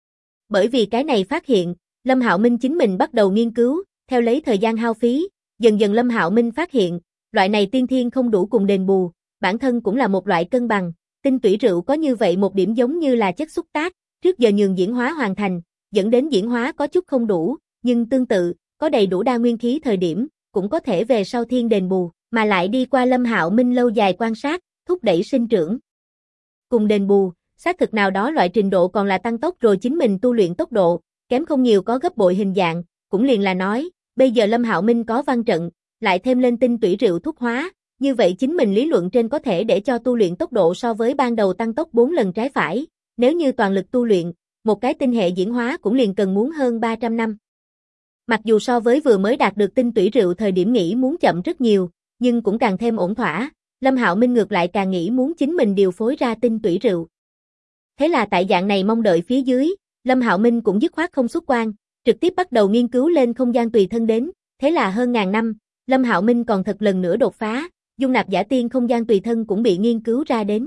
Bởi vì cái này phát hiện, Lâm Hạo Minh chính mình bắt đầu nghiên cứu, theo lấy thời gian hao phí, dần dần Lâm Hạo Minh phát hiện, loại này tiên thiên không đủ cùng đền bù, bản thân cũng là một loại cân bằng, tinh tủy rượu có như vậy một điểm giống như là chất xúc tác, trước giờ nhường diễn hóa hoàn thành, dẫn đến diễn hóa có chút không đủ, nhưng tương tự, có đầy đủ đa nguyên khí thời điểm, cũng có thể về sau thiên đền bù, mà lại đi qua Lâm Hạo Minh lâu dài quan sát, thúc đẩy sinh trưởng. Cùng đền bù, xác thực nào đó loại trình độ còn là tăng tốc rồi chính mình tu luyện tốc độ, kém không nhiều có gấp bội hình dạng, cũng liền là nói, bây giờ Lâm Hạo Minh có văn trận, lại thêm lên tinh tủy rượu thuốc hóa, như vậy chính mình lý luận trên có thể để cho tu luyện tốc độ so với ban đầu tăng tốc 4 lần trái phải, nếu như toàn lực tu luyện, một cái tinh hệ diễn hóa cũng liền cần muốn hơn 300 năm. Mặc dù so với vừa mới đạt được tinh tủy rượu thời điểm nghĩ muốn chậm rất nhiều, nhưng cũng càng thêm ổn thỏa, Lâm Hạo Minh ngược lại càng nghĩ muốn chính mình điều phối ra tinh tủy rượu. Thế là tại dạng này mong đợi phía dưới, Lâm Hạo Minh cũng dứt khoát không xuất quan, trực tiếp bắt đầu nghiên cứu lên không gian tùy thân đến, thế là hơn ngàn năm, Lâm Hạo Minh còn thật lần nữa đột phá, dung nạp giả tiên không gian tùy thân cũng bị nghiên cứu ra đến.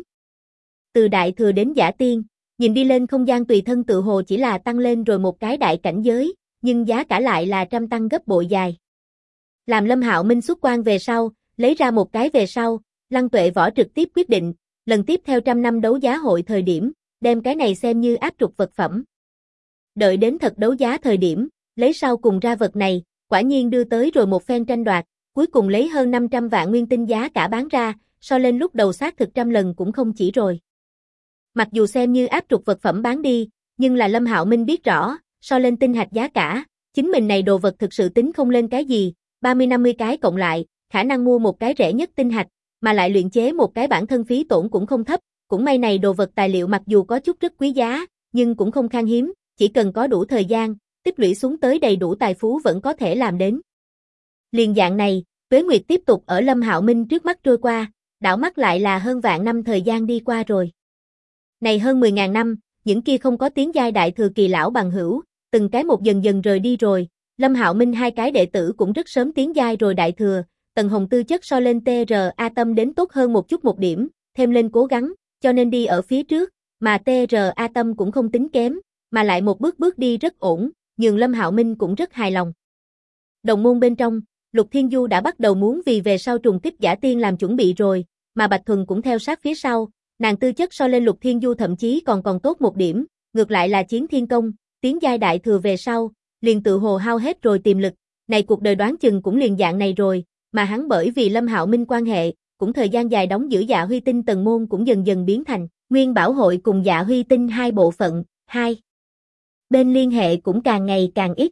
Từ đại thừa đến giả tiên, nhìn đi lên không gian tùy thân tự hồ chỉ là tăng lên rồi một cái đại cảnh giới, nhưng giá cả lại là trăm tăng gấp bội dài. Làm Lâm Hạo Minh xuất quan về sau, lấy ra một cái về sau, Lăng Tuệ Võ trực tiếp quyết định, lần tiếp theo 100 năm đấu giá hội thời điểm, đem cái này xem như áp trục vật phẩm. Đợi đến thật đấu giá thời điểm, lấy sau cùng ra vật này, quả nhiên đưa tới rồi một phen tranh đoạt, cuối cùng lấy hơn 500 vạn nguyên tinh giá cả bán ra, so lên lúc đầu xác thực 100 lần cũng không chỉ rồi. Mặc dù xem như áp trục vật phẩm bán đi, nhưng là Lâm Hạo Minh biết rõ, so lên tinh hạch giá cả, chính mình này đồ vật thực sự tính không lên cái gì, 30-50 cái cộng lại, khả năng mua một cái rẻ nhất tinh hạch, mà lại luyện chế một cái bản thân phí tổn cũng không thấp, cũng may này đồ vật tài liệu mặc dù có chút rất quý giá, nhưng cũng không khan hiếm, chỉ cần có đủ thời gian, tích lũy xuống tới đầy đủ tài phú vẫn có thể làm đến. Liền dạng này, tuế nguyệt tiếp tục ở Lâm Hạo Minh trước mắt trôi qua, đảo mắt lại là hơn vạn năm thời gian đi qua rồi. Này hơn 10.000 năm, những kia không có tiến giai đại thừa kỳ lão bằng hữu, từng cái một dần dần rời đi rồi, Lâm Hạo Minh hai cái đệ tử cũng rất sớm tiến giai rồi đại thừa, Tần Hồng tư chất so lên TRA Tâm đến tốt hơn một chút một điểm, thêm lên cố gắng, cho nên đi ở phía trước, mà TRA Tâm cũng không tính kém, mà lại một bước bước đi rất ổn, nhường Lâm Hạo Minh cũng rất hài lòng. Đồng môn bên trong, Lục Thiên Du đã bắt đầu muốn vì về sau trùng kích giả tiên làm chuẩn bị rồi, mà Bạch Thuần cũng theo sát phía sau, nàng tư chất so lên Lục Thiên Du thậm chí còn tốt một điểm, ngược lại là Chiến Thiên Công, tiến giai đại thừa về sau, liền tự hồ hao hết rồi tiềm lực, này cuộc đời đoán chừng cũng liền dạng này rồi, mà hắn bởi vì Lâm Hạo Minh quan hệ, cũng thời gian dài đóng giữ Dạ Huy Tinh tầng môn cũng dần dần biến thành Nguyên Bảo Hội cùng Dạ Huy Tinh hai bộ phận, hai bên liên hệ cũng càng ngày càng ít.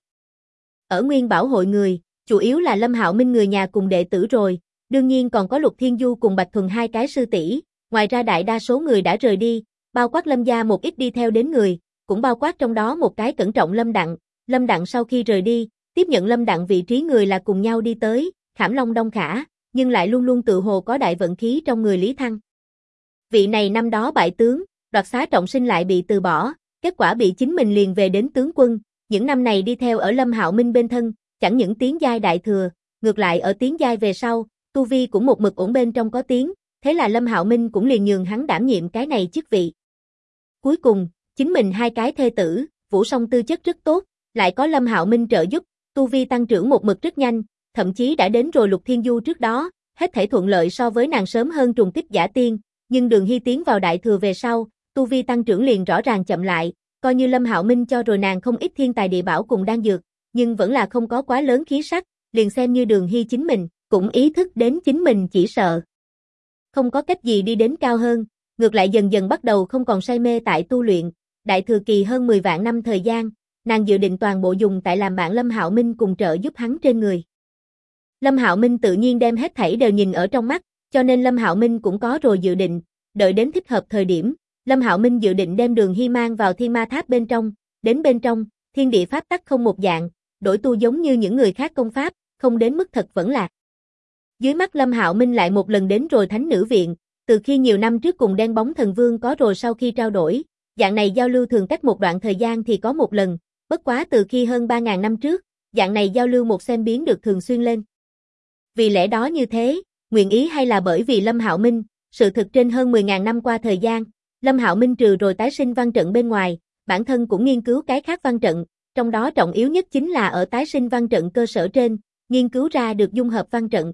Ở Nguyên Bảo Hội người, chủ yếu là Lâm Hạo Minh người nhà cùng đệ tử rồi, đương nhiên còn có Lục Thiên Du cùng Bạch Thuần hai cái sư tỷ, ngoài ra đại đa số người đã rời đi, bao quát Lâm gia một ít đi theo đến người, cũng bao quát trong đó một cái cẩn trọng Lâm Đặng sau khi rời đi, tiếp nhận Lâm Đặng vị trí người là cùng nhau đi tới, Khảm Long Đông Khả, nhưng lại luôn luôn tự hồ có đại vận khí trong người Lý Thăng. Vị này năm đó bại tướng, đoạt xá trọng sinh lại bị từ bỏ, kết quả bị chính mình liền về đến tướng quân, những năm này đi theo ở Lâm Hạo Minh bên thân, chẳng những tiến giai đại thừa, ngược lại ở tiến giai về sau, tu vi cũng một mực ổn bên trong có tiếng, thế là Lâm Hạo Minh cũng liền nhường hắn đảm nhiệm cái này chức vị. Cuối cùng, chính mình hai cái thê tử, Vũ Song tư chất rất tốt, lại có Lâm Hạo Minh trợ giúp, tu vi tăng trưởng một mực rất nhanh, thậm chí đã đến rồi Lục Thiên Du trước đó, hết thảy thuận lợi so với nàng sớm hơn trùng kích giả tiên, nhưng Đường Hy tiến vào đại thừa về sau, tu vi tăng trưởng liền rõ ràng chậm lại, coi như Lâm Hạo Minh cho rồi nàng không ít thiên tài địa bảo cùng đan dược, nhưng vẫn là không có quá lớn khí sắc, liền xem như Đường Hy chính mình, cũng ý thức đến chính mình chỉ sợ không có cách gì đi đến cao hơn, ngược lại dần dần bắt đầu không còn say mê tại tu luyện, đại thừa kỳ hơn 10 vạn năm thời gian, nàng dự định toàn bộ dùng tại làm bạn Lâm Hạo Minh cùng trợ giúp hắn trên người. Lâm Hạo Minh tự nhiên đem hết thảy đều nhìn ở trong mắt, cho nên Lâm Hạo Minh cũng có rồi dự định, đợi đến thích hợp thời điểm, Lâm Hạo Minh dự định đem Đường Hy mang vào Thiên Ma Tháp bên trong, đến bên trong, thiên địa pháp tắc không một dạng, đổi tu giống như những người khác công pháp, không đến mức thật vẫn lạc. Dưới mắt Lâm Hạo Minh lại một lần đến rồi Thánh Nữ Viện, từ khi nhiều năm trước cùng Đen Bóng Thần Vương có rồi sau khi trao đổi, dạng này giao lưu thường cách một đoạn thời gian thì có một lần, bất quá từ khi hơn 3.000 năm trước, dạng này giao lưu một xem biến được thường xuyên lên. Vì lẽ đó như thế, nguyện ý hay là bởi vì Lâm Hạo Minh, sự thực trên hơn 10.000 năm qua thời gian, Lâm Hạo Minh trừ rồi tái sinh văn trận bên ngoài, bản thân cũng nghiên cứu cái khác văn trận, trong đó trọng yếu nhất chính là ở tái sinh văn trận cơ sở trên, nghiên cứu ra được dung hợp văn trận.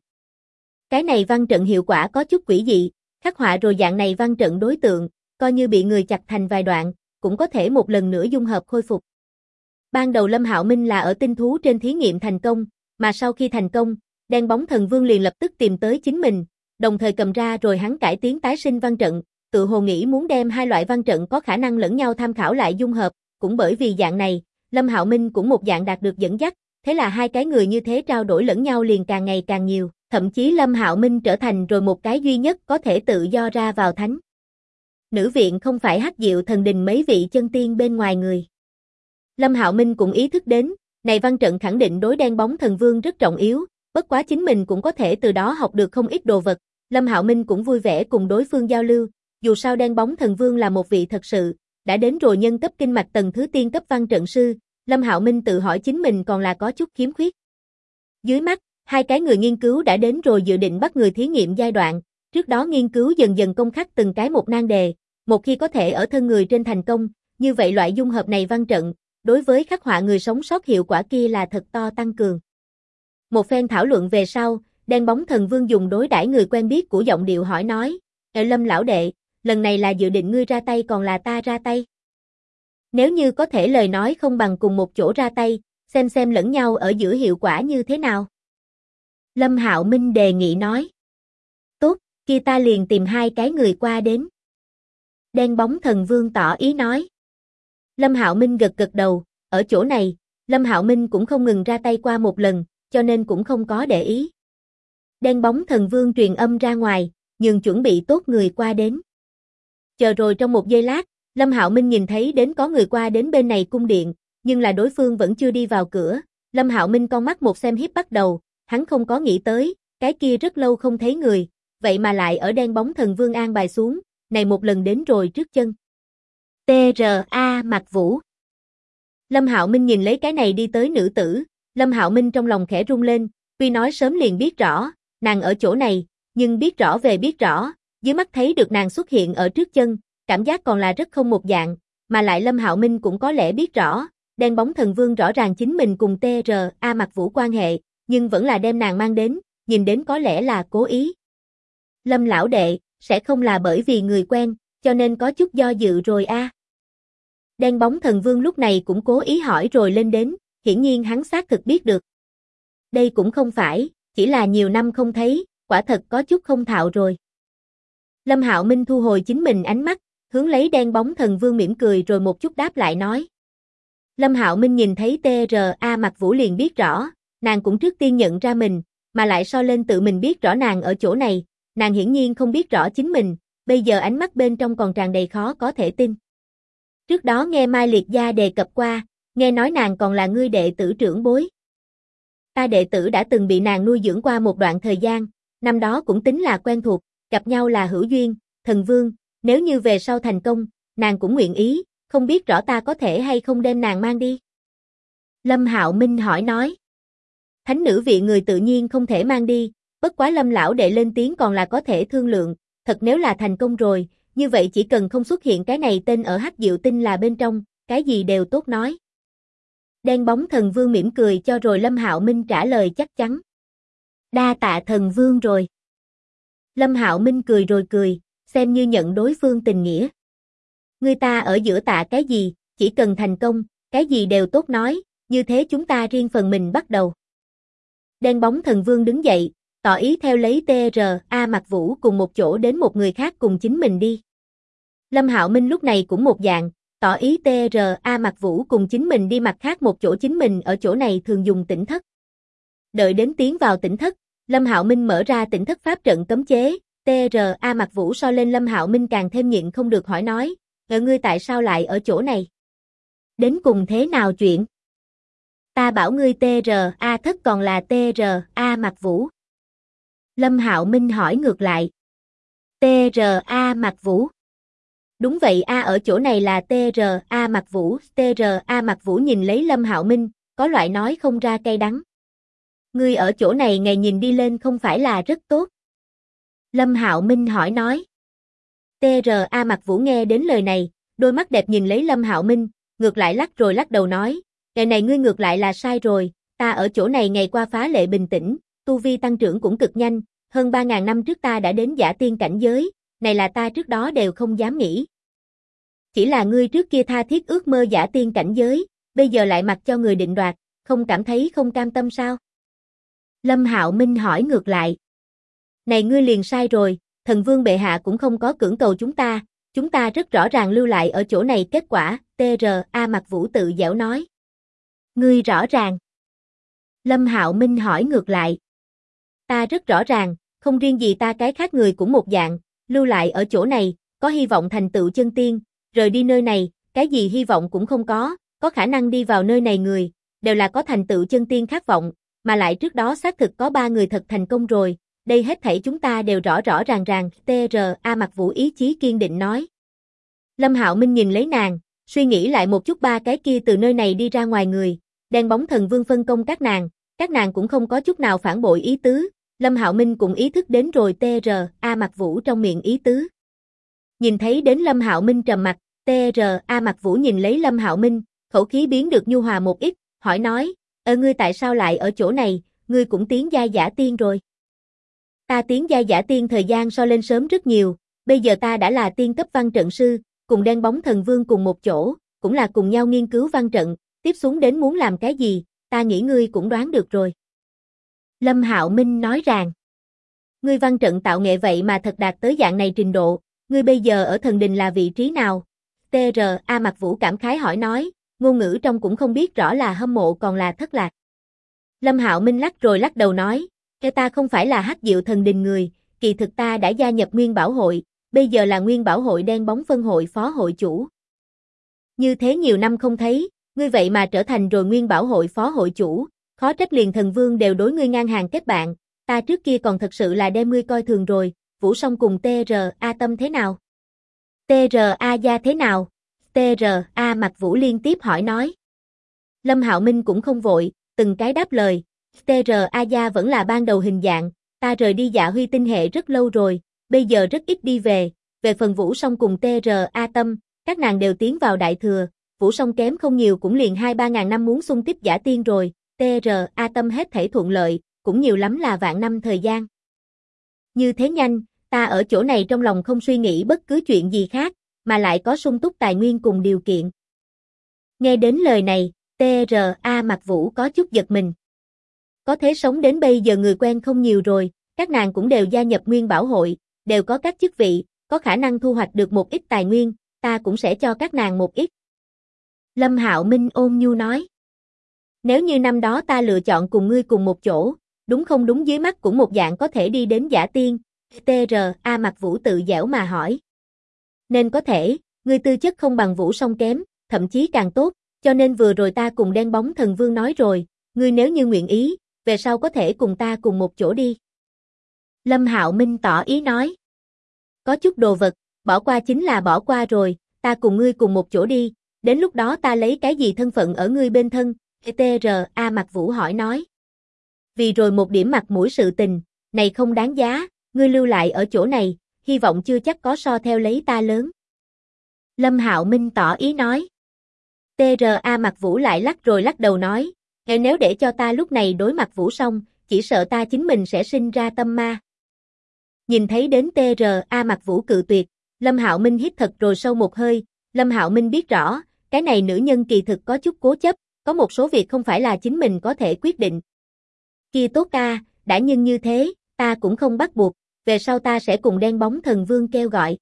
Cái này văn trận hiệu quả có chút quỷ dị, khắc họa rồi dạng này văn trận đối tượng, coi như bị người chặt thành vài đoạn, cũng có thể một lần nữa dung hợp khôi phục. Ban đầu Lâm Hạo Minh là ở tinh thú trên thí nghiệm thành công, mà sau khi thành công, Đen Bóng Thần Vương liền lập tức tìm tới chính mình, đồng thời cầm ra rồi hắn cải tiến tái sinh văn trận, tự hồ nghĩ muốn đem hai loại văn trận có khả năng lẫn nhau tham khảo lại dung hợp, cũng bởi vì dạng này, Lâm Hạo Minh cũng một dạng đạt được dẫn dắt, thế là hai cái người như thế trao đổi lẫn nhau liền càng ngày càng nhiều, Thậm chí Lâm Hạo Minh trở thành rồi một cái duy nhất có thể tự do ra vào thánh nữ viện không phải Hắc Diệu Thần Đình mấy vị chân tiên bên ngoài người. Lâm Hạo Minh cũng ý thức đến, này văn trận khẳng định đối đen bóng thần vương rất trọng yếu, bất quá chính mình cũng có thể từ đó học được không ít đồ vật. Lâm Hạo Minh cũng vui vẻ cùng đối phương giao lưu, dù sao đen bóng thần vương là một vị thật sự, đã đến rồi nhân cấp kinh mạch tầng thứ tiên cấp văn trận sư, Lâm Hạo Minh tự hỏi chính mình còn là có chút khiếm khuyết. Dưới mắt, hai cái người nghiên cứu đã đến rồi dự định bắt người thí nghiệm giai đoạn, trước đó nghiên cứu dần dần công khắc từng cái một nan đề, một khi có thể ở thân người trên thành công, như vậy loại dung hợp này văn trận, đối với khắc họa người sống sót hiệu quả kia là thật to tăng cường. Một phen thảo luận về sau, đen bóng thần vương dùng đối đãi người quen biết của giọng điệu hỏi nói, Lâm lão đệ, lần này là dự định ngươi ra tay còn là ta ra tay? Nếu như có thể lời nói không bằng cùng một chỗ ra tay, xem lẫn nhau ở giữa hiệu quả như thế nào. Lâm Hạo Minh đề nghị nói. Tốt, kia ta liền tìm hai cái người qua đến. Đen bóng thần vương tỏ ý nói. Lâm Hạo Minh gật gật đầu, ở chỗ này, Lâm Hạo Minh cũng không ngừng ra tay qua một lần, cho nên cũng không có để ý. Đen bóng thần vương truyền âm ra ngoài, nhường chuẩn bị tốt người qua đến. Chờ rồi trong một giây lát, Lâm Hạo Minh nhìn thấy đến có người qua đến bên này cung điện, nhưng là đối phương vẫn chưa đi vào cửa. Lâm Hạo Minh con mắt một xem hiếp bắt đầu, hắn không có nghĩ tới, cái kia rất lâu không thấy người, vậy mà lại ở đen bóng thần vương an bài xuống, này một lần đến rồi trước chân. T.R.A. Mặc Vũ. Lâm Hạo Minh nhìn lấy cái này đi tới nữ tử, Lâm Hạo Minh trong lòng khẽ rung lên, tuy nói sớm liền biết rõ, nàng ở chỗ này, nhưng biết rõ về biết rõ, dưới mắt thấy được nàng xuất hiện ở trước chân, cảm giác còn là rất không một dạng, mà lại Lâm Hạo Minh cũng có lẽ biết rõ, đen bóng thần vương rõ ràng chính mình cùng T.R.A. Mặc Vũ quan hệ, nhưng vẫn là đem nàng mang đến, nhìn đến có lẽ là cố ý. Lâm lão đệ, sẽ không là bởi vì người quen, cho nên có chút do dự rồi a? Đen bóng thần vương lúc này cũng cố ý hỏi rồi lên đến, hiển nhiên hắn xác thực biết được. Đây cũng không phải, chỉ là nhiều năm không thấy, quả thật có chút không thạo rồi. Lâm Hạo Minh thu hồi chính mình ánh mắt, hướng lấy đen bóng thần vương mỉm cười rồi một chút đáp lại nói. Lâm Hạo Minh nhìn thấy T.R.A. Mặc Vũ liền biết rõ, nàng cũng trước tiên nhận ra mình, mà lại so lên tự mình biết rõ nàng ở chỗ này, nàng hiển nhiên không biết rõ chính mình, bây giờ ánh mắt bên trong còn tràn đầy khó có thể tin. Trước đó nghe Mai Liệt Gia đề cập qua, nghe nói nàng còn là ngươi đệ tử trưởng bối. Ta đệ tử đã từng bị nàng nuôi dưỡng qua một đoạn thời gian, năm đó cũng tính là quen thuộc, gặp nhau là hữu duyên, thần vương, nếu như về sau thành công, nàng cũng nguyện ý, không biết rõ ta có thể hay không đem nàng mang đi. Lâm Hạo Minh hỏi nói. Thánh nữ viện người tự nhiên không thể mang đi, bất quá Lâm lão đệ lên tiếng còn là có thể thương lượng, thật nếu là thành công rồi, như vậy chỉ cần không xuất hiện cái này tên ở Hắc Diệu Tinh là bên trong, cái gì đều tốt nói. Đen bóng thần vương mỉm cười cho rồi Lâm Hạo Minh trả lời chắc chắn. Đa tạ thần vương rồi. Lâm Hạo Minh cười rồi cười, xem như nhận đối phương tình nghĩa. Người ta ở giữa tạ cái gì, chỉ cần thành công, cái gì đều tốt nói, như thế chúng ta riêng phần mình bắt đầu. Đen bóng thần vương đứng dậy, tỏ ý theo lấy T.R.A. Mặc Vũ cùng một chỗ đến một người khác cùng chính mình đi. Lâm Hạo Minh lúc này cũng một dạng, tỏ ý T.R.A. Mặc Vũ cùng chính mình đi mặt khác một chỗ chính mình ở chỗ này thường dùng tỉnh thất. Đợi đến tiến vào tỉnh thất, Lâm Hạo Minh mở ra tỉnh thất pháp trận cấm chế, T.R.A. Mặc Vũ so lên Lâm Hạo Minh càng thêm nhịn không được hỏi nói, ngươi tại sao lại ở chỗ này? Đến cùng thế nào chuyện? Ta bảo ngươi T.R.A. thất còn là T.R.A. Mặc Vũ. Lâm Hạo Minh hỏi ngược lại. T.R.A. Mặc Vũ. Đúng vậy a, ở chỗ này là T.R.A. Mặc Vũ. T.R.A. Mặc Vũ nhìn lấy Lâm Hạo Minh, có loại nói không ra cay đắng. Ngươi ở chỗ này ngày nhìn đi lên không phải là rất tốt. Lâm Hạo Minh hỏi nói. T.R.A. Mặc Vũ nghe đến lời này, đôi mắt đẹp nhìn lấy Lâm Hạo Minh, ngược lại lắc rồi lắc đầu nói, ngày này ngươi ngược lại là sai rồi, ta ở chỗ này ngày qua phá lệ bình tĩnh, tu vi tăng trưởng cũng cực nhanh, hơn 3.000 năm trước ta đã đến giả tiên cảnh giới, này là ta trước đó đều không dám nghĩ. Chỉ là ngươi trước kia tha thiết ước mơ giả tiên cảnh giới, bây giờ lại mặc cho người định đoạt, không cảm thấy không cam tâm sao? Lâm Hạo Minh hỏi ngược lại. Này ngươi liền sai rồi, thần vương bệ hạ cũng không có cưỡng cầu chúng ta rất rõ ràng lưu lại ở chỗ này kết quả, T.R.A. Mặc Vũ tự dẻo nói. Ngươi rõ ràng. Lâm Hạo Minh hỏi ngược lại. ta rất rõ ràng, không riêng gì ta cái khác người cũng một dạng, lưu lại ở chỗ này, có hy vọng thành tựu chân tiên, rời đi nơi này, cái gì hy vọng cũng không có khả năng đi vào nơi này người, đều là có thành tựu chân tiên khát vọng, mà lại trước đó xác thực có 3 người thật thành công rồi, đây hết thảy chúng ta đều rõ rõ ràng, T.R.A. Mặc Vũ ý chí kiên định nói. Lâm Hạo Minh nhìn lấy nàng, suy nghĩ lại một chút 3 cái kia từ nơi này đi ra ngoài người, đen bóng thần vương phân công các nàng cũng không có chút nào phản bội ý tứ, Lâm Hạo Minh cũng ý thức đến rồi T.R.A. Mặc Vũ trong miệng ý tứ. Nhìn thấy đến Lâm Hạo Minh trầm mặt, T.R.A. Mặc Vũ nhìn lấy Lâm Hạo Minh, khẩu khí biến được nhu hòa một ít, hỏi nói, ngươi tại sao lại ở chỗ này, ngươi cũng tiến giai giả tiên rồi. Ta tiến giai giả tiên thời gian so lên sớm rất nhiều, bây giờ ta đã là tiên cấp văn trận sư, cùng đen bóng thần vương cùng một chỗ, cũng là cùng nhau nghiên cứu văn trận, tiếp xuống đến muốn làm cái gì, ta nghĩ ngươi cũng đoán được rồi. Lâm Hạo Minh nói rằng, ngươi văn trận tạo nghệ vậy mà thật đạt tới dạng này trình độ, ngươi bây giờ ở thần đình là vị trí nào? T.R.A. Mặc Vũ cảm khái hỏi nói, ngôn ngữ trong cũng không biết rõ là hâm mộ còn là thất lạc. Lâm Hạo Minh lắc rồi lắc đầu nói, ta không phải là Hắc Diệu thần đình người, kỳ thực ta đã gia nhập Nguyên Bảo hội, bây giờ là Nguyên Bảo hội đen bóng phân hội phó hội chủ. Như thế nhiều năm không thấy, ngươi vậy mà trở thành rồi Nguyên Bảo hội phó hội chủ, khó trách liền thần vương đều đối ngươi ngang hàng kết bạn, ta trước kia còn thật sự là đem ngươi coi thường rồi, Vũ Song cùng T.R.A. Tâm thế nào? T.R.A. Gia thế nào? T.R.A. Mặc Vũ liên tiếp hỏi nói. Lâm Hạo Minh cũng không vội, từng cái đáp lời, T.R.A. Gia vẫn là ban đầu hình dạng, ta rời đi Dạ Huy tinh hệ rất lâu rồi, bây giờ rất ít đi về phần Vũ Song cùng T.R.A. Tâm, các nàng đều tiến vào đại thừa, Vũ Song kém không nhiều cũng liền 2-3 ngàn năm muốn xung kích giả tiên rồi, T.R.A. Tâm hết thảy thuận lợi, cũng nhiều lắm là vạn năm thời gian. Như thế nhanh, ta ở chỗ này trong lòng không suy nghĩ bất cứ chuyện gì khác, mà lại có sung túc tài nguyên cùng điều kiện. Nghe đến lời này, T.R.A. Mặc Vũ có chút giật mình. Có thế sống đến bây giờ người quen không nhiều rồi, các nàng cũng đều gia nhập Nguyên Bảo hội, đều có các chức vị, có khả năng thu hoạch được một ít tài nguyên, ta cũng sẽ cho các nàng một ít. Lâm Hạo Minh ôn nhu nói. Nếu như năm đó ta lựa chọn cùng ngươi cùng một chỗ, đúng không đúng dưới mắt cũng một dạng có thể đi đến giả tiên, T.R.A. Mặc Vũ tự giễu mà hỏi. Nên có thể, ngươi tư chất không bằng Vũ Song kém, thậm chí càng tốt, cho nên vừa rồi ta cùng đen bóng thần vương nói rồi, ngươi nếu như nguyện ý, về sau có thể cùng ta cùng một chỗ đi. Lâm Hạo Minh tỏ ý nói. Có chút đồ vật, bỏ qua chính là bỏ qua rồi, ta cùng ngươi cùng một chỗ đi, đến lúc đó ta lấy cái gì thân phận ở ngươi bên thân, T.R.A. Mặc Vũ hỏi nói. Vì rồi một điểm mặt mũi sự tình, này không đáng giá, ngươi lưu lại ở chỗ này, hy vọng chưa chắc có so theo lấy ta lớn. Lâm Hạo Minh tỏ ý nói. T.R.A. Mặc Vũ lại lắc rồi lắc đầu nói, nếu để cho ta lúc này đối mặt Vũ Song, chỉ sợ ta chính mình sẽ sinh ra tâm ma. Nhìn thấy đến T.R.A. Mặc Vũ cự tuyệt, Lâm Hạo Minh hít thật rồi sâu một hơi, Lâm Hạo Minh biết rõ, cái này nữ nhân kỳ thực có chút cố chấp, có một số việc không phải là chính mình có thể quyết định. Kia tốt ca, đã nhưng như thế, ta cũng không bắt buộc, về sau ta sẽ cùng đen bóng thần vương kêu gọi.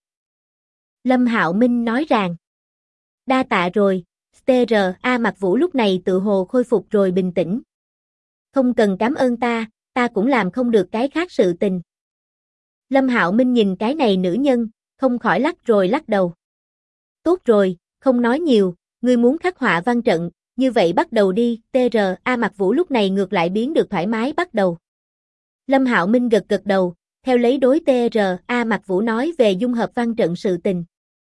Lâm Hạo Minh nói rằng, đa tạ rồi, T.R.A. Mặc Vũ lúc này tự hồ khôi phục rồi bình tĩnh. Không cần cảm ơn ta cũng làm không được cái khác sự tình. Lâm Hạo Minh nhìn cái này nữ nhân, không khỏi lắc rồi lắc đầu. Tốt rồi, không nói nhiều, ngươi muốn khắc họa văn trận, như vậy bắt đầu đi, T.R.A. Mặc Vũ lúc này ngược lại biến được thoải mái bắt đầu. Lâm Hạo Minh gật gật đầu, theo lấy đối T.R.A. Mặc Vũ nói về dung hợp văn trận sự tình.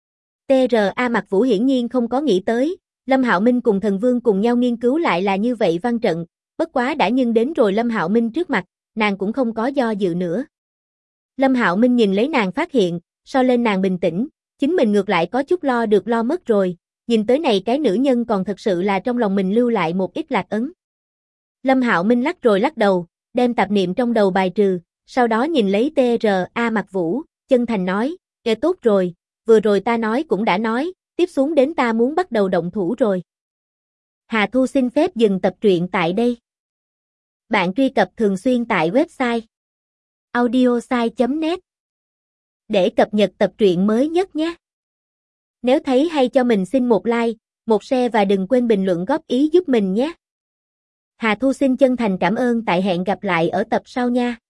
T.R.A. Mặc Vũ hiển nhiên không có nghĩ tới, Lâm Hạo Minh cùng thần vương cùng nhau nghiên cứu lại là như vậy văn trận, bất quá đã nhưng đến rồi Lâm Hạo Minh trước mặt, nàng cũng không có do dự nữa. Lâm Hạo Minh nhìn lấy nàng phát hiện, so lên nàng bình tĩnh, chính mình ngược lại có chút lo được lo mất rồi, nhìn tới này cái nữ nhân còn thật sự là trong lòng mình lưu lại một ít lạc ấn. Lâm Hạo Minh lắc rồi lắc đầu, đem tạp niệm trong đầu bài trừ, sau đó nhìn lấy T.R.A. Mặc Vũ, chân thành nói, tốt rồi, vừa rồi ta nói cũng đã nói, tiếp xuống đến ta muốn bắt đầu động thủ rồi. Hà Thu xin phép dừng tập truyện tại đây. Bạn truy cập thường xuyên tại website audiosai.net để cập nhật tập truyện mới nhất nhé. Nếu thấy hay cho mình xin một like, một share và đừng quên bình luận góp ý giúp mình nhé. Hà Thu xin chân thành cảm ơn, tại hẹn gặp lại ở tập sau nha.